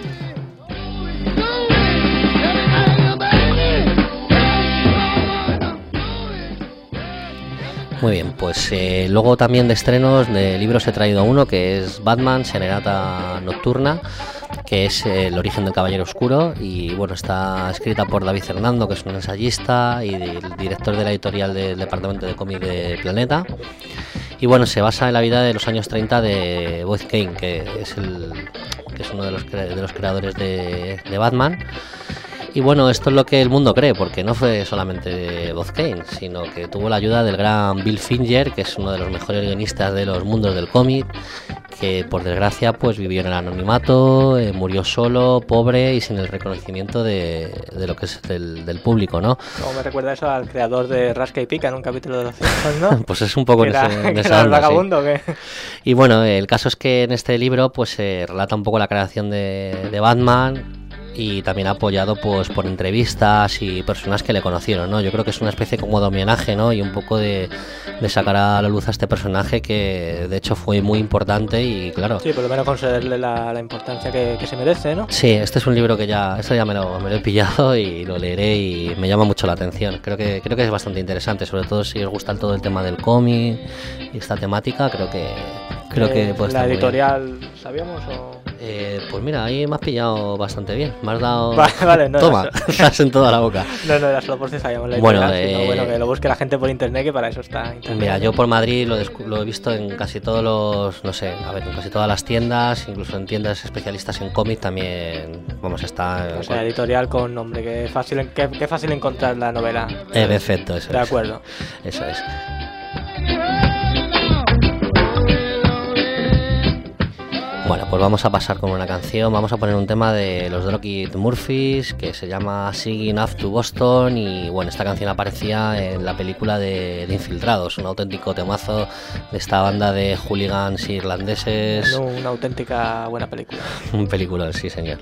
Speaker 4: Muy bien, pues luego también de estrenos de libros he traído uno que es Batman, Serenata Nocturna, que es el origen del Caballero Oscuro y bueno, está escrita por David Hernando, que es un ensayista y el director de la editorial del departamento de cómic de Planeta. Y bueno, se basa en la vida de los años 30 de Boyd Kane, que es uno de los creadores de Batman. Y bueno, esto es lo que el mundo cree, porque no fue solamente Boyd Kane, sino que tuvo la ayuda del gran Bill Finger, que es uno de los mejores guionistas de los mundos del cómic, que por desgracia pues vivió en el anonimato, murió solo, pobre y sin el reconocimiento de lo que es del público, ¿no?
Speaker 5: Como me recuerda eso al creador de Rasca y Pica en un capítulo de los Simpsons, ¿no?
Speaker 4: Pues es un poco en esa
Speaker 5: onda, el vagabundo, sí.
Speaker 4: Y bueno, el caso es que en este libro pues se relata un poco la creación de Batman, y también apoyado pues por entrevistas y personas que le conocieron, ¿no? Yo creo que es una especie como de homenaje, ¿no? Y un poco de sacar a la luz a este personaje que de hecho fue muy importante y claro...
Speaker 5: Sí, por lo menos concederle la importancia que se merece, ¿no?
Speaker 4: Sí, este es un libro que ya me lo he pillado y lo leeré y me llama mucho la atención. Creo que es bastante interesante, sobre todo si os gusta todo el tema del cómic y esta temática, creo que puede estar
Speaker 5: ¿La
Speaker 4: muy
Speaker 5: editorial bien. ¿Sabíamos o...?
Speaker 4: Pues mira, ahí me has pillado bastante bien. Me has dado...
Speaker 5: Vale, no.
Speaker 4: Toma, estás en toda la boca.
Speaker 5: No, era solo por si sabíamos la editorial. Bueno, que lo busque la gente por internet, que para eso está internet.
Speaker 4: Mira, yo por Madrid lo he visto en casi todos los... No sé, en casi todas las tiendas, incluso en tiendas especialistas en cómic también. Está...
Speaker 5: O sea, editorial con nombre, que fácil encontrar la novela.
Speaker 4: Perfecto, eso es.
Speaker 5: De acuerdo.
Speaker 4: Eso es. Bueno, pues vamos a pasar con una canción, vamos a poner un tema de los Dropkick Murphys que se llama Singing Up to Boston y bueno, esta canción aparecía en la película de Infiltrados, un auténtico temazo de esta banda de hooligans irlandeses.
Speaker 5: Una auténtica buena película.
Speaker 4: Un peliculón, sí señor.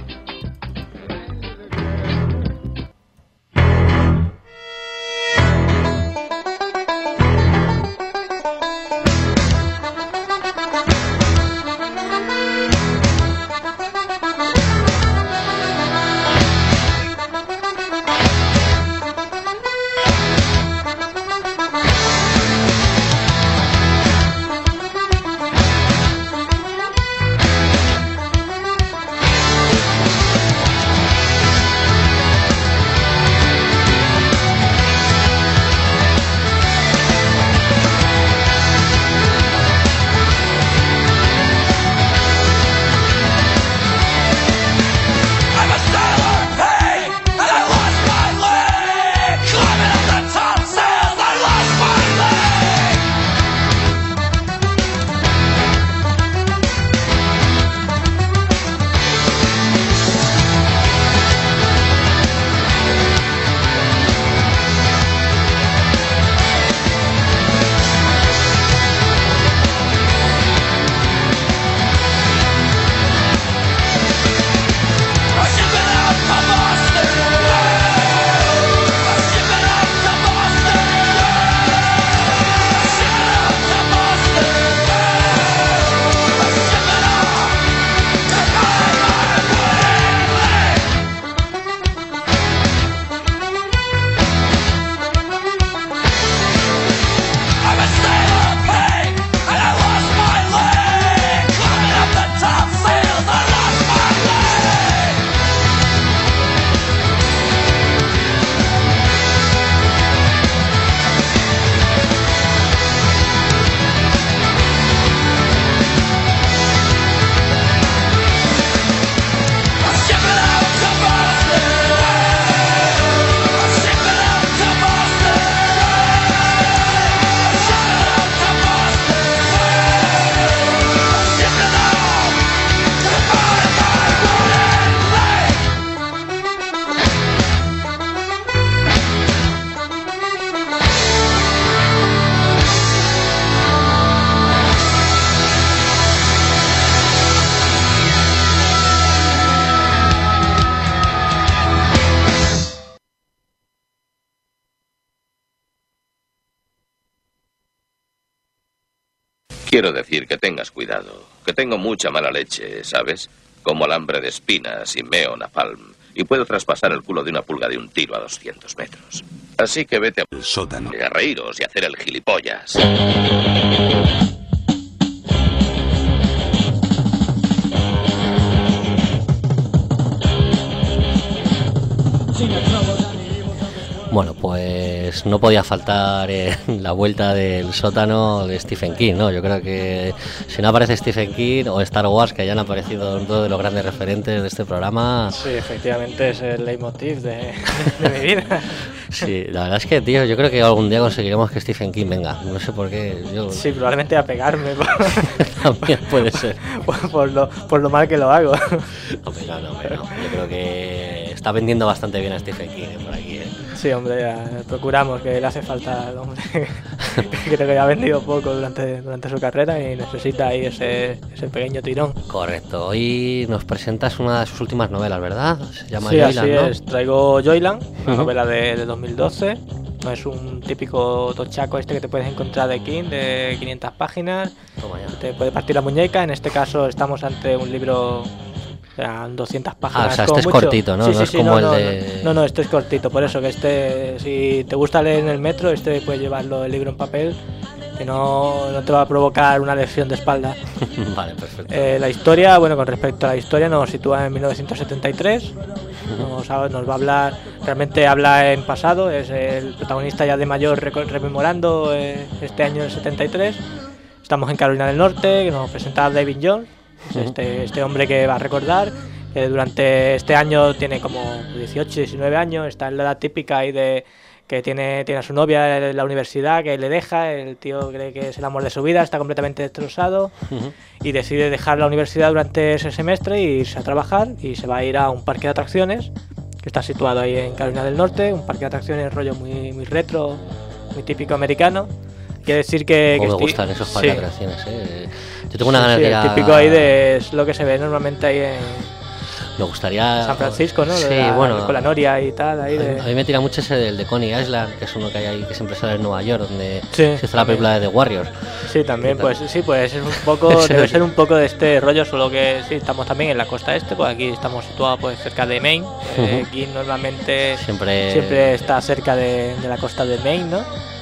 Speaker 8: Quiero decir que tengas cuidado, que tengo mucha mala leche, ¿sabes? Como alambre de espinas y meo napalm, y puedo traspasar el culo de una pulga de un tiro a 200 metros. Así que vete al sótano a reíros y hacer el gilipollas.
Speaker 4: Bueno, pues pues no podía faltar en la vuelta del sótano de Stephen King, ¿no? Yo creo que si no aparece Stephen King o Star Wars, que ya han aparecido dos de los grandes referentes de este programa...
Speaker 5: Sí, efectivamente es el leitmotiv de mi vida.
Speaker 4: Sí, la verdad es que, tío, yo creo que algún día conseguiremos que Stephen King venga. No sé por qué.
Speaker 5: Sí, probablemente a pegarme.
Speaker 4: También puede ser.
Speaker 5: por lo mal que lo hago.
Speaker 4: Hombre, no. Yo creo que está vendiendo bastante bien a Stephen King por aquí.
Speaker 5: Sí, hombre, procuramos, que le hace falta al hombre. Creo que ha vendido poco durante su carrera y necesita ahí ese pequeño tirón.
Speaker 4: Correcto. Hoy nos presentas una de sus últimas novelas, ¿verdad? Se llama
Speaker 5: Sí,
Speaker 4: Joyland,
Speaker 5: así
Speaker 4: ¿no?
Speaker 5: es. Traigo Joyland, una novela de 2012. No es un típico tochaco que te puedes encontrar de King, de 500 páginas.
Speaker 4: Toma ya.
Speaker 5: Te puede partir la muñeca. En este caso estamos ante un libro... O sea, 200 páginas.
Speaker 4: O sea, este es cortito, ¿no?
Speaker 5: Sí,
Speaker 4: no es como el de...
Speaker 5: No, este es cortito. Por eso que si te gusta leer en el metro, puedes llevarlo el libro en papel, que no te va a provocar una lesión de espalda.
Speaker 4: Vale, perfecto.
Speaker 5: La historia, bueno, con respecto a la historia, nos sitúa en 1973. Nos va a hablar, realmente habla en pasado, es el protagonista ya de mayor rememorando este año del 73. Estamos en Carolina del Norte, que nos presenta a David Jones. Este hombre que va a recordar que durante este año tiene como 18, 19 años, está en la edad típica ahí de que tiene a su novia en la universidad, que le deja, el tío cree que es el amor de su vida, está completamente destrozado y decide dejar la universidad durante ese semestre e irse a trabajar, y se va a ir a un parque de atracciones que está situado ahí en Carolina del Norte, un parque de atracciones rollo muy retro, muy típico americano. Quiere decir que...
Speaker 4: Me gustan esos parques de atracciones, Yo tengo una ganas de ir a...
Speaker 5: El típico ahí es lo que se ve normalmente ahí en...
Speaker 4: Me gustaría...
Speaker 5: San Francisco, ¿no?
Speaker 4: Sí, bueno.
Speaker 5: Con la noria y tal. Ahí
Speaker 4: a mí me tira mucho ese del de Coney Island, que es uno que hay ahí, que siempre sale en Nueva York, donde
Speaker 5: se
Speaker 4: hizo la película de The Warriors.
Speaker 5: Sí, también, pues es un poco... debe ser un poco de este rollo, solo que sí, estamos también en la costa este, pues aquí estamos situados pues cerca de Maine. Aquí normalmente siempre está cerca de la costa de Maine, ¿no?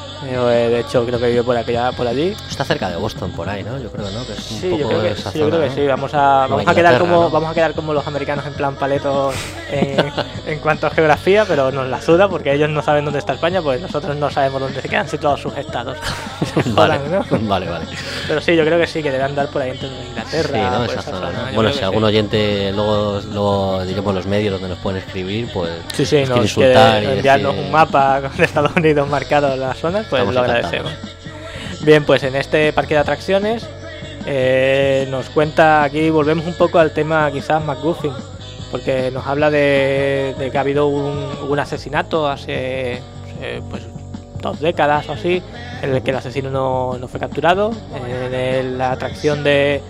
Speaker 5: De hecho, creo que vive por allí.
Speaker 4: Está cerca de Boston, por ahí, ¿no? Yo creo, ¿no? Que es un
Speaker 5: sí,
Speaker 4: poco
Speaker 5: yo creo que,
Speaker 4: esa
Speaker 5: sí,
Speaker 4: zona,
Speaker 5: yo creo que
Speaker 4: ¿no?
Speaker 5: sí. Vamos a quedar como los americanos en plan paletos en cuanto a geografía, pero nos la suda porque ellos no saben dónde está España, pues nosotros no sabemos dónde se quedan situados sus estados.
Speaker 4: Vale,
Speaker 5: ¿no?
Speaker 4: vale.
Speaker 5: Pero sí, yo creo que sí, que deben andar por ahí entre Inglaterra.
Speaker 4: Sí, ¿no?
Speaker 5: Por
Speaker 4: Esa zona, ¿no?
Speaker 5: Yo
Speaker 4: Bueno,
Speaker 5: creo
Speaker 4: si
Speaker 5: que
Speaker 4: algún oyente luego diremos los medios donde nos pueden escribir, pues
Speaker 5: sí, nos quiere enviarnos un mapa con Estados Unidos marcado en las zonas, pues lo agradecemos. Bien, pues en este parque de atracciones nos cuenta, aquí volvemos un poco al tema quizás MacGuffin, porque nos habla de que ha habido un asesinato hace pues 2 décadas o así, en el que el asesino no fue capturado, en la atracción del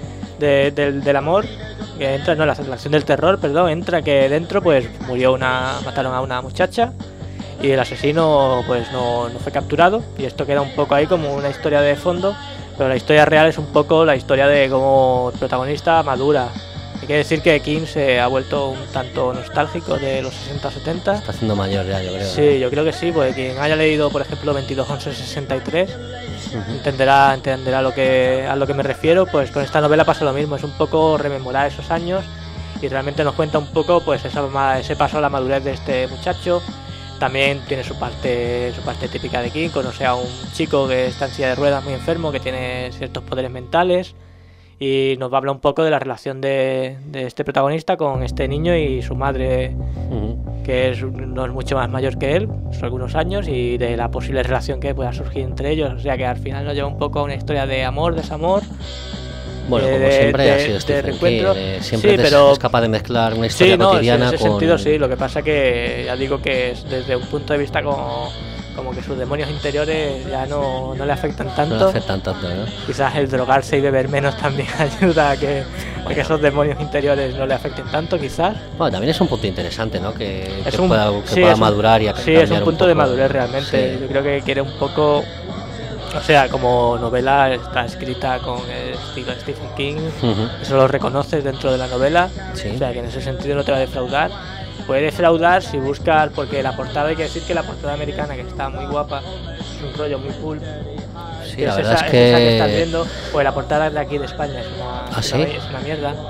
Speaker 5: amor, que entra, no, la atracción del terror, perdón, entra que dentro pues mataron a una muchacha, y el asesino pues no fue capturado, y esto queda un poco ahí como una historia de fondo, pero la historia real es un poco la historia de cómo el protagonista madura. Hay que decir que King se ha vuelto un tanto nostálgico de los 60-70.
Speaker 4: Está haciendo mayor ya, yo creo.
Speaker 5: Sí, yo creo que sí, porque quien haya leído, por ejemplo, 22-11-63 entenderá a lo que me refiero. Pues con esta novela pasa lo mismo, es un poco rememorar esos años, y realmente nos cuenta un poco pues ese paso a la madurez de este muchacho. También tiene su parte típica de King, conoce a un chico que está en silla de ruedas muy enfermo, que tiene ciertos poderes mentales, y nos va a hablar un poco de la relación de este protagonista con este niño y su madre, que no es mucho más mayor que él, son algunos años, y de la posible relación que pueda surgir entre ellos. O sea que al final nos lleva un poco a una historia de amor, desamor.
Speaker 4: Bueno, como siempre ha sido Stephen King, siempre es capaz de mezclar una historia cotidiana
Speaker 5: en ese
Speaker 4: con...
Speaker 5: sentido sí, lo que pasa que ya digo que es desde un punto de vista como que sus demonios interiores ya no le afectan tanto.
Speaker 4: No le afectan tanto, ¿no?
Speaker 5: Quizás el drogarse y beber menos también ayuda a que esos demonios interiores no le afecten tanto, quizás.
Speaker 4: Bueno, también es un punto interesante, ¿no? Que pueda madurar y cambiar.
Speaker 5: Sí, es un punto de madurez realmente. Sí. Yo creo que quiere un poco... O sea, como novela está escrita con el estilo de Stephen King, eso lo reconoces dentro de la novela, o sea que en ese sentido no te va a defraudar. Puede defraudar si buscas, porque la portada, hay que decir que la portada americana, que está muy guapa, es un rollo muy cool.
Speaker 4: Sí, la verdad
Speaker 5: es que estás viendo, pues la portada de aquí de España es una mierda.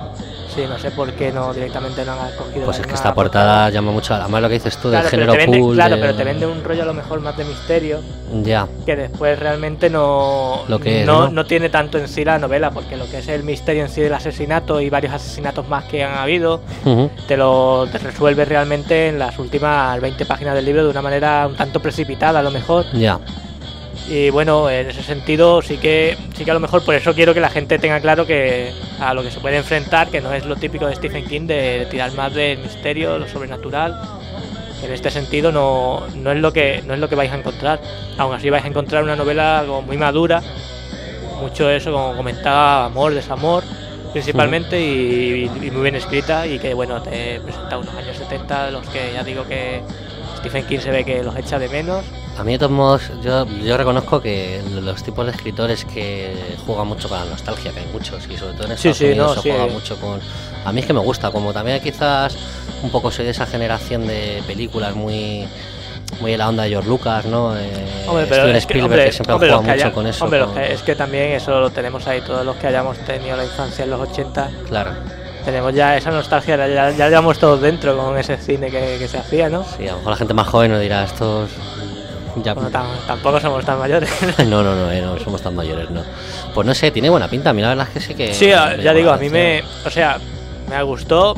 Speaker 5: Sí, no sé por qué no directamente no han escogido.
Speaker 4: Pues es que esta portada llama mucho, además lo que dices tú, del género pool.
Speaker 5: Claro, pero te vende un rollo a lo mejor más de misterio.
Speaker 4: Ya.
Speaker 5: Que después realmente no tiene tanto en sí la novela, porque lo que es el misterio en sí del asesinato y varios asesinatos más que han habido, te resuelve realmente en las últimas 20 páginas del libro de una manera un tanto precipitada a lo mejor.
Speaker 4: Ya.
Speaker 5: Y bueno, en ese sentido sí que a lo mejor por eso quiero que la gente tenga claro que a lo que se puede enfrentar, que no es lo típico de Stephen King de tirar más del misterio, lo sobrenatural. En este sentido no es lo que vais a encontrar. Aún así vais a encontrar una novela como muy madura, mucho eso, como comentaba, amor, desamor principalmente, y muy bien escrita, y que bueno, te presenta unos años 70, los que ya digo que Stephen King se ve que los echa de menos.
Speaker 4: A mí de todos modos, yo reconozco que los tipos de escritores que juegan mucho con la nostalgia, que hay muchos, y sobre todo en Estados Unidos se juega mucho con... A mí es que me gusta, como también quizás un poco soy de esa generación de películas muy en la onda de George Lucas, ¿no? Steven Spielberg, que siempre juega mucho con eso.
Speaker 5: Hombre, es que también eso lo tenemos ahí, todos los que hayamos tenido la infancia en los 80.
Speaker 4: Claro.
Speaker 5: Tenemos ya esa nostalgia, ya llevamos todos dentro con ese cine que se hacía, ¿no?
Speaker 4: Sí, a lo mejor la gente más joven nos dirá, estos... Ya...
Speaker 5: Bueno, tampoco somos tan mayores.
Speaker 4: No somos tan mayores, no. Pues no sé, tiene buena pinta, a mí la verdad es que sí que...
Speaker 5: Sí, ya digo, a mí me gustó,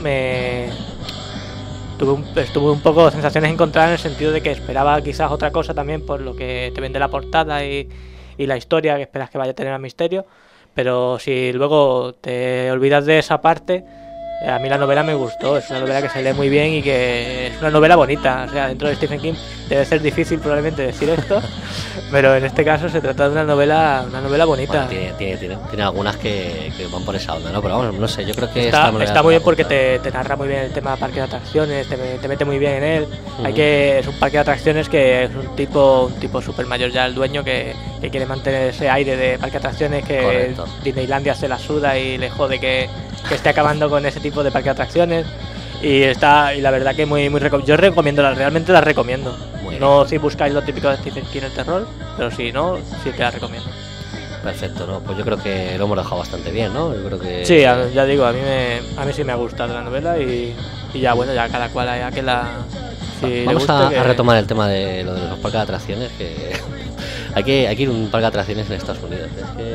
Speaker 5: Estuve un poco sensaciones encontradas en el sentido de que esperaba quizás otra cosa también por lo que te vende la portada y la historia que esperas que vaya a tener al misterio, pero si luego te olvidas de esa parte, a mí la novela me gustó. Es una novela que se lee muy bien y que es una novela bonita. O sea, dentro de Stephen King debe ser difícil probablemente decir esto, pero en este caso se trata de una novela bonita.
Speaker 4: Bueno, tiene algunas que van por esa onda, ¿no? Pero vamos, no sé, yo creo que
Speaker 5: está muy bien porque te narra muy bien el tema de parque de atracciones, te mete muy bien en él. Es un parque de atracciones que es un tipo súper mayor ya el dueño que quiere mantener ese aire de parque de atracciones que
Speaker 4: Correcto.
Speaker 5: Disneylandia se la suda y le jode que esté acabando con ese tipo de parque de atracciones, y la verdad que yo realmente la recomiendo. No si buscáis lo típico de Stephen King, el terror, pero si no, sí que la recomiendo.
Speaker 4: Perfecto, ¿no? Pues yo creo que lo hemos dejado bastante bien, ¿no? Yo creo que...
Speaker 5: Sí, ya digo, a mí sí me ha gustado la novela y ya bueno, ya cada cual haya que la... Si
Speaker 4: vamos a retomar el tema de lo de los parques de atracciones, que hay que ir a un parque de atracciones en Estados Unidos.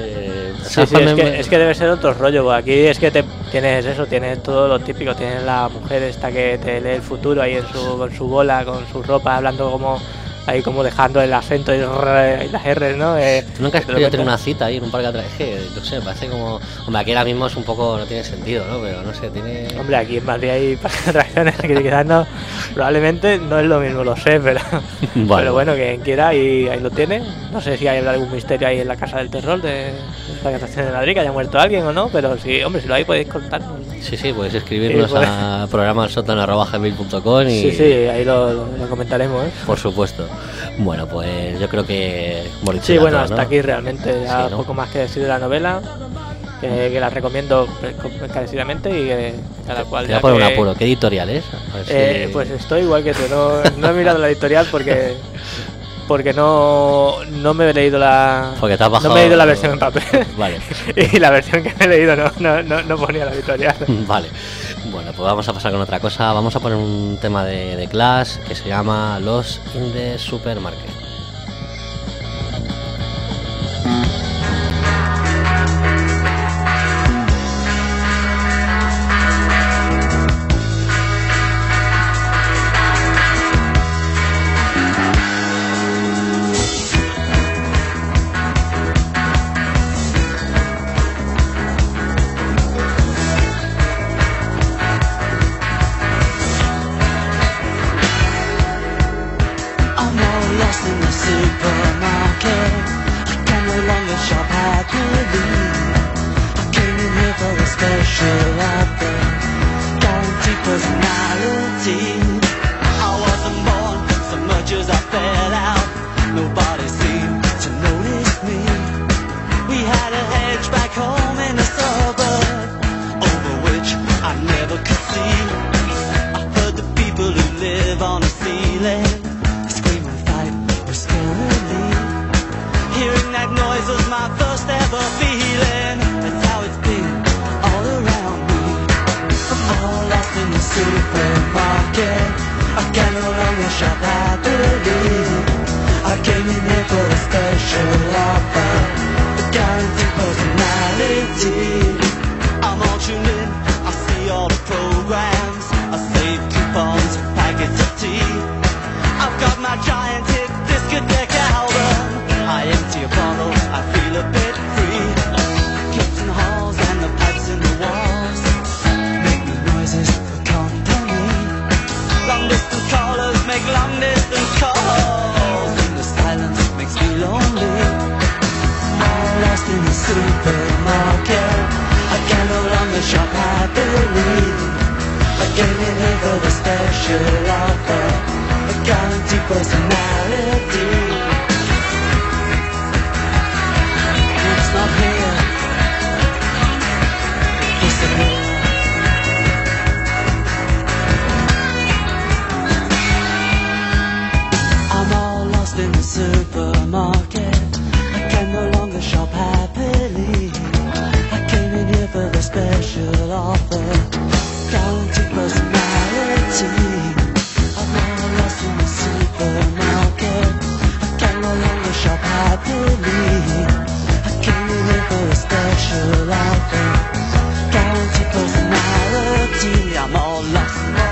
Speaker 4: Es
Speaker 5: que debe ser otro rollo. Aquí es que tienes todo lo típico. Tienes la mujer esta que te lee el futuro ahí con su bola, con su ropa, hablando como dejando el acento y las R's, ¿no?
Speaker 4: ¿Tú nunca has querido tener una cita ahí en un parque de atracciones? Es que, no sé, parece como... Hombre, aquí ahora mismo es un poco... no tiene sentido, ¿no? Pero no sé, tiene...
Speaker 5: Hombre, aquí en Madrid hay parques de atracciones que quizás no... Probablemente no es lo mismo, lo sé, pero...
Speaker 4: Vale.
Speaker 5: Pero bueno, quien quiera ahí lo tiene. No sé si hay algún misterio ahí en la Casa del Terror de parque de atracciones de Madrid, que haya muerto alguien o no, pero sí, hombre, si lo hay podéis contarnos.
Speaker 4: Sí, podéis escribirnos a programasotano@gmail.com y...
Speaker 5: Sí, ahí lo comentaremos, ¿eh?
Speaker 4: Por supuesto. Bueno, pues yo creo que...
Speaker 5: Sí, bueno, hasta aquí realmente. Ya sí, ¿no? Poco más que decir de la novela, que la recomiendo encarecidamente y que cada cual...
Speaker 4: Te voy a poner un apuro. ¿Qué editorial es?
Speaker 5: Pues estoy igual que tú. No he mirado la editorial porque no me he leído no me he leído la versión en papel.
Speaker 4: Vale.
Speaker 5: Y la versión que me he leído no ponía la editorial.
Speaker 4: Vale. Bueno, pues vamos a pasar con otra cosa. Vamos a poner un tema de Clash que se llama Lost in the Supermarket.
Speaker 11: My first ever feeling, that's how it's been all around me. special offer, a guaranteed personality. It's not here, disappear. I'm all lost in the supermarket. I can no longer shop happily. I came in here for the special offer, guaranteed personality. I'm all lost in the supermarket. I can no longer shop happily. I came in here for a special offer, guaranteed personality. I'm all lost.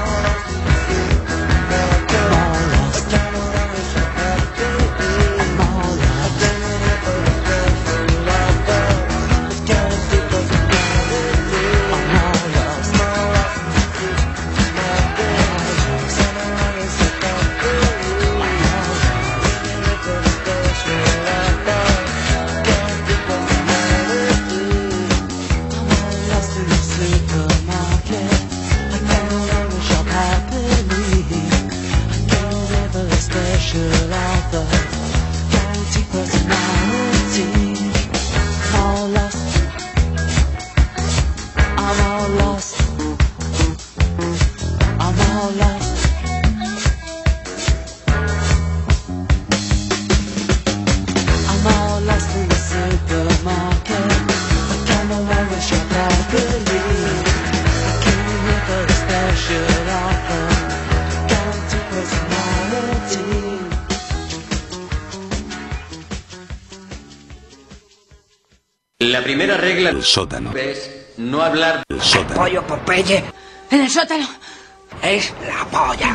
Speaker 12: La primera regla
Speaker 13: del sótano
Speaker 12: es no hablar
Speaker 13: del sótano.
Speaker 14: Pollo Popeye en el sótano es la polla.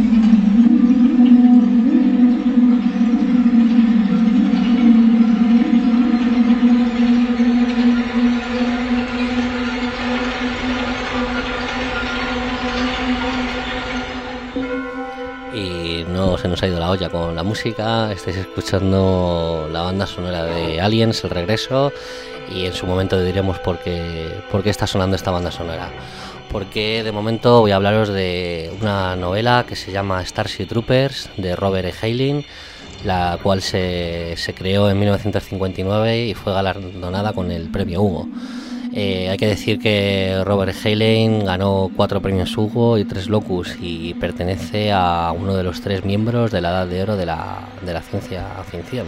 Speaker 4: Y no se nos ha ido la olla con la música. Estáis escuchando la banda sonora de Aliens, El Regreso, y en su momento diremos por qué está sonando esta banda sonora. Porque de momento voy a hablaros de una novela que se llama Starship Troopers, de Robert E. Heinlein, la cual se creó en 1959 y fue galardonada con el premio Hugo. Hay que decir que Robert Heinlein ganó 4 premios Hugo y 3 Locus, y pertenece a uno de los 3 miembros de la Edad de Oro de la ciencia ficción.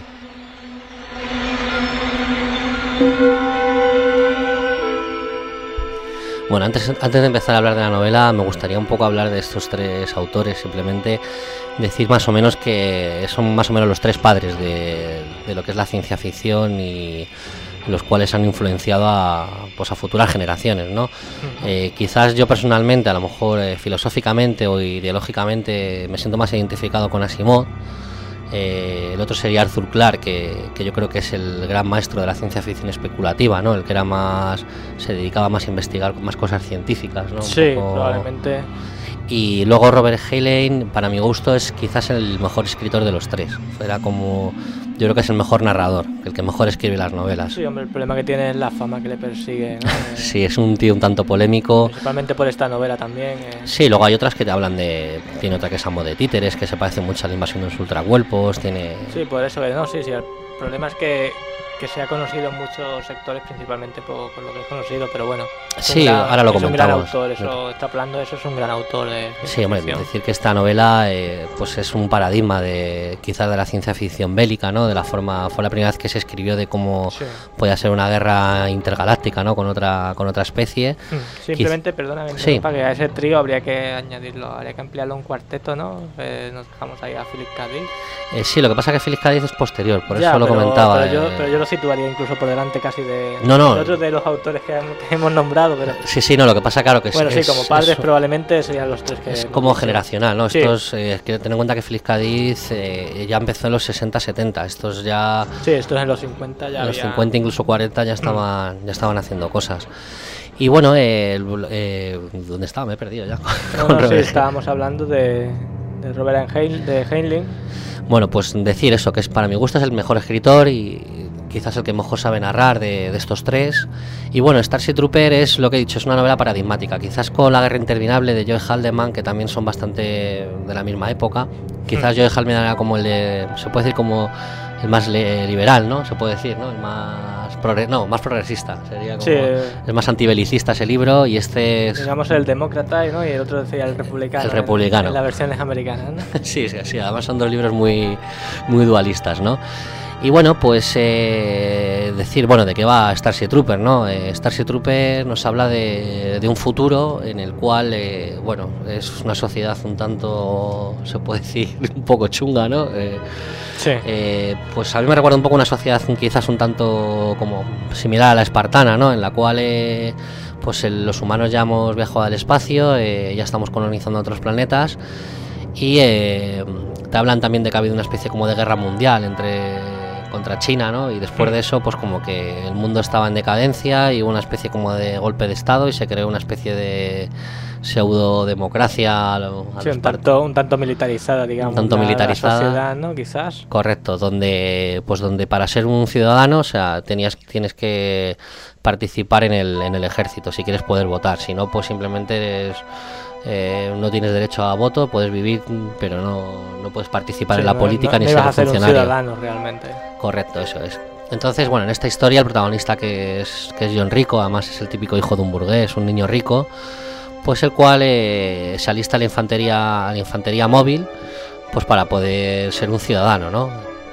Speaker 4: Bueno, antes de empezar a hablar de la novela, me gustaría un poco hablar de estos 3 autores, simplemente decir más o menos que son más o menos los 3 padres de lo que es la ciencia ficción, y los cuales han influenciado a futuras generaciones, ¿no? Quizás yo personalmente, a lo mejor filosóficamente o ideológicamente, me siento más identificado con Asimov. El otro sería Arthur Clarke, que yo creo que es el gran maestro de la ciencia ficción especulativa, ¿no? El que se dedicaba más a investigar más cosas científicas, ¿no?
Speaker 5: Sí, probablemente.
Speaker 4: Y luego Robert Heinlein, para mi gusto, es quizás el mejor escritor de los 3. Era como, yo creo que es el mejor narrador, el que mejor escribe las novelas.
Speaker 5: Sí, hombre, el problema que tiene es la fama que le persigue, ¿no?
Speaker 4: Sí, es un tío un tanto polémico.
Speaker 5: Principalmente por esta novela también.
Speaker 4: Sí, luego hay otras que te hablan de... Tiene otra que es Amo de Títeres, que se parece mucho a la invasión de los ultracuerpos, tiene...
Speaker 5: Sí, por eso, no, sí, el problema es que se ha conocido en muchos sectores, principalmente por lo que es conocido, pero bueno.
Speaker 4: Sí, ahora lo comentamos.
Speaker 5: Es un gran autor, eso está hablando de eso, es un gran autor de
Speaker 4: sí, hombre, decir que esta novela pues es un paradigma de quizás de la ciencia ficción bélica, ¿no? De la forma, fue la primera vez que se escribió de cómo podía ser una guerra intergaláctica, ¿no? Con otra especie.
Speaker 5: Simplemente, perdóname, para que a ese trío habría que añadirlo, habría que ampliarlo a un cuarteto, ¿no? Nos dejamos ahí a Philip K. Dick.
Speaker 4: Sí, lo que pasa es que Philip K. Dick es posterior, por eso lo comentaba.
Speaker 5: Pero yo lo situaría incluso por delante casi de otros de los autores que hemos nombrado, pero...
Speaker 4: Sí, no, lo que pasa, claro, que
Speaker 5: bueno, sí, como padres probablemente serían los 3 que...
Speaker 4: Es como generacional, ¿no? Sí. Estos, que ten en cuenta que Philip K. Dick ya empezó en los 60-70, estos ya...
Speaker 5: Sí, estos en los 50 ya
Speaker 4: en los 50, incluso 40 ya estaban haciendo cosas. Y bueno, ¿dónde estaba? Me he perdido ya.
Speaker 5: Sí, estábamos hablando de Robert Heinlein.
Speaker 4: Bueno, pues decir eso, que es para mi gusto es el mejor escritor y quizás el que mejor sabe narrar de estos tres. Y bueno, Starship Trooper es lo que he dicho, es una novela paradigmática, quizás con La guerra interminable de Joe Haldeman, que también son bastante de la misma época. Quizás Joe Haldeman era como se puede decir como el más liberal, ¿no? Se puede decir, ¿no? El más más progresista, sería como el más antibelicista ese libro, y este es,
Speaker 5: digamos, el demócrata, ¿no? Y el otro decía el republicano.
Speaker 4: El republicano.
Speaker 5: En las versiones americanas, ¿no?
Speaker 4: sí, además son dos libros muy dualistas, ¿no? Y bueno, pues decir, bueno, de qué va Starship Trooper, ¿no? Starship Trooper nos habla de un futuro en el cual, bueno, es una sociedad un tanto, se puede decir, un poco chunga, ¿no?
Speaker 5: Sí.
Speaker 4: Pues a mí me recuerda un poco una sociedad quizás un tanto como similar a la espartana, ¿no? En la cual pues los humanos ya hemos viajado al espacio, ya estamos colonizando otros planetas, y te hablan también de que ha habido una especie como de guerra mundial contra China, ¿no? Y después de eso, pues como que el mundo estaba en decadencia y hubo una especie como de golpe de estado y se creó una especie de pseudo democracia,
Speaker 5: un tanto militarizada, digamos,
Speaker 4: un tanto militarizada,
Speaker 5: la sociedad, ¿no? Quizás.
Speaker 4: Correcto, donde para ser un ciudadano, o sea, tienes que participar en el ejército si quieres poder votar, si no, pues simplemente no tienes derecho a voto, puedes vivir, pero no puedes participar en la política ni ser funcionario. Un
Speaker 5: ciudadano realmente.
Speaker 4: Correcto, eso es. Entonces, bueno, en esta historia el protagonista, que es John Rico, además es el típico hijo de un burgués, un niño rico, pues el cual se alista a la infantería móvil, pues para poder ser un ciudadano, ¿no?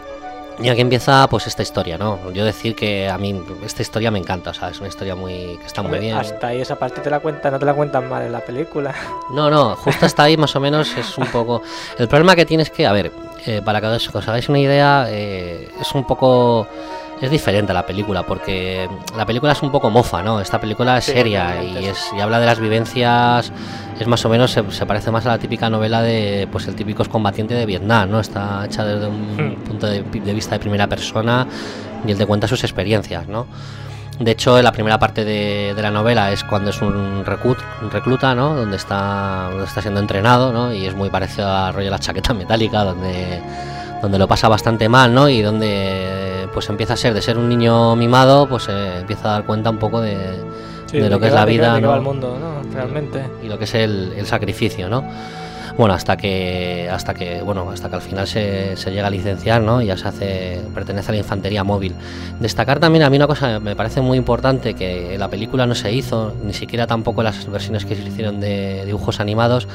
Speaker 4: Y aquí empieza pues esta historia, ¿no? Yo decir que a mí esta historia me encanta, o sea, es una historia que está muy bien.
Speaker 5: Hasta ahí esa parte no te la cuentan mal en la película.
Speaker 4: No, justo hasta ahí más o menos es un poco... El problema que tienes que, a ver, para que os hagáis una idea, es un poco... Es diferente a la película, porque la película es un poco mofa, ¿no? Esta película es seria y habla de las vivencias, es más o menos, se parece más a la típica novela de, pues, el típico combatiente de Vietnam, ¿no? Está hecha desde un punto de vista de primera persona y él te cuenta sus experiencias, ¿no? De hecho, en la primera parte de la novela es cuando es un recluta, ¿no? Donde está siendo entrenado, ¿no? Y es muy parecido a rollo La chaqueta metálica, donde lo pasa bastante mal, ¿no? Y donde pues empieza a ser de ser un niño mimado, pues empieza a dar cuenta un poco de lo que es la vida, ¿no?
Speaker 5: El mundo, ¿no? Realmente.
Speaker 4: Y lo que es el sacrificio, ¿no? Bueno, hasta que al final se llega a licenciar, ¿no? Y ya pertenece a la infantería móvil. Destacar también a mí una cosa me parece muy importante, que en la película no se hizo, ni siquiera tampoco en las versiones que se hicieron de dibujos animados,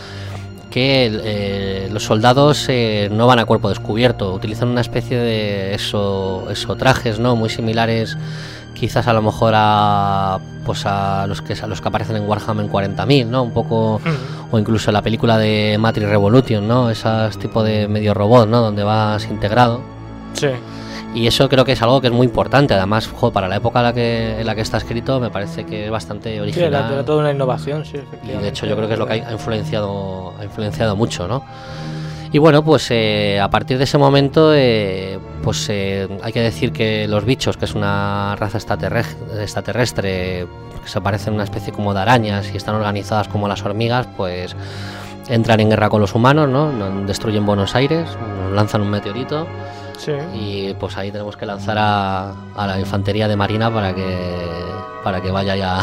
Speaker 4: que los soldados no van a cuerpo descubierto, utilizan una especie de trajes, ¿no? Muy similares quizás a lo mejor a los que aparecen en Warhammer 40.000, ¿no? Un poco, o incluso en la película de Matrix Revolution, ¿no? Esas tipo de medio robot, ¿no? Donde vas integrado.
Speaker 5: Sí.
Speaker 4: Y eso creo que es algo que es muy importante. Además, para la época en la que está escrito, me parece que es bastante original.
Speaker 5: Sí, era toda una innovación, sí, efectivamente.
Speaker 4: Y de hecho yo creo que es lo que ha influenciado mucho, ¿no? Y bueno, pues a partir de ese momento, hay que decir que los bichos, que es una raza extraterrestre, que se parecen a una especie como de arañas y están organizadas como las hormigas, pues entran en guerra con los humanos, ¿no? Destruyen Buenos Aires, nos lanzan un meteorito.
Speaker 5: Sí.
Speaker 4: Y pues ahí tenemos que lanzar a la infantería de marina para que vaya ya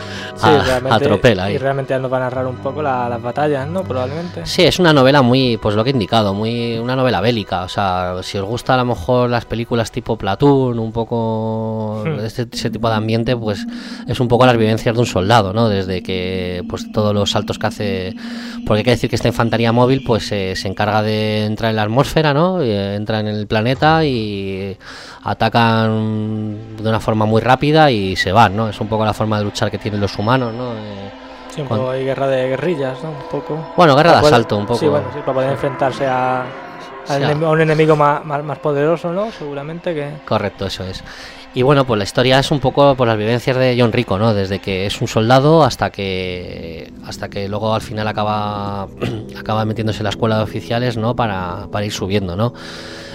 Speaker 4: a tropel ahí.
Speaker 5: Y realmente nos va a narrar un poco las batallas, ¿no? Probablemente.
Speaker 4: Sí, es una novela muy, pues lo que he indicado, una novela bélica. O sea, si os gusta a lo mejor las películas tipo Platoon, un poco ese tipo de ambiente, pues es un poco las vivencias de un soldado, ¿no? Desde que pues todos los saltos que hace, porque hay que decir que esta infantería móvil pues se encarga de entrar en la atmósfera, ¿no? Entra en el planeta y atacan de una forma muy rápida y se van, ¿no? Es un poco la forma de luchar que tienen los humanos, ¿no?
Speaker 5: Sí, un poco hay guerra de guerrillas, ¿no? Un poco.
Speaker 4: Bueno, guerra de asalto, un poco.
Speaker 5: Sí, bueno, sí, para poder enfrentarse a un enemigo más poderoso, ¿no? Seguramente que...
Speaker 4: Correcto, eso es. Y bueno, pues la historia es un poco por las vivencias de John Rico, ¿no? Desde que es un soldado hasta que luego al final acaba metiéndose en la escuela de oficiales, ¿no? Para ir subiendo, ¿no?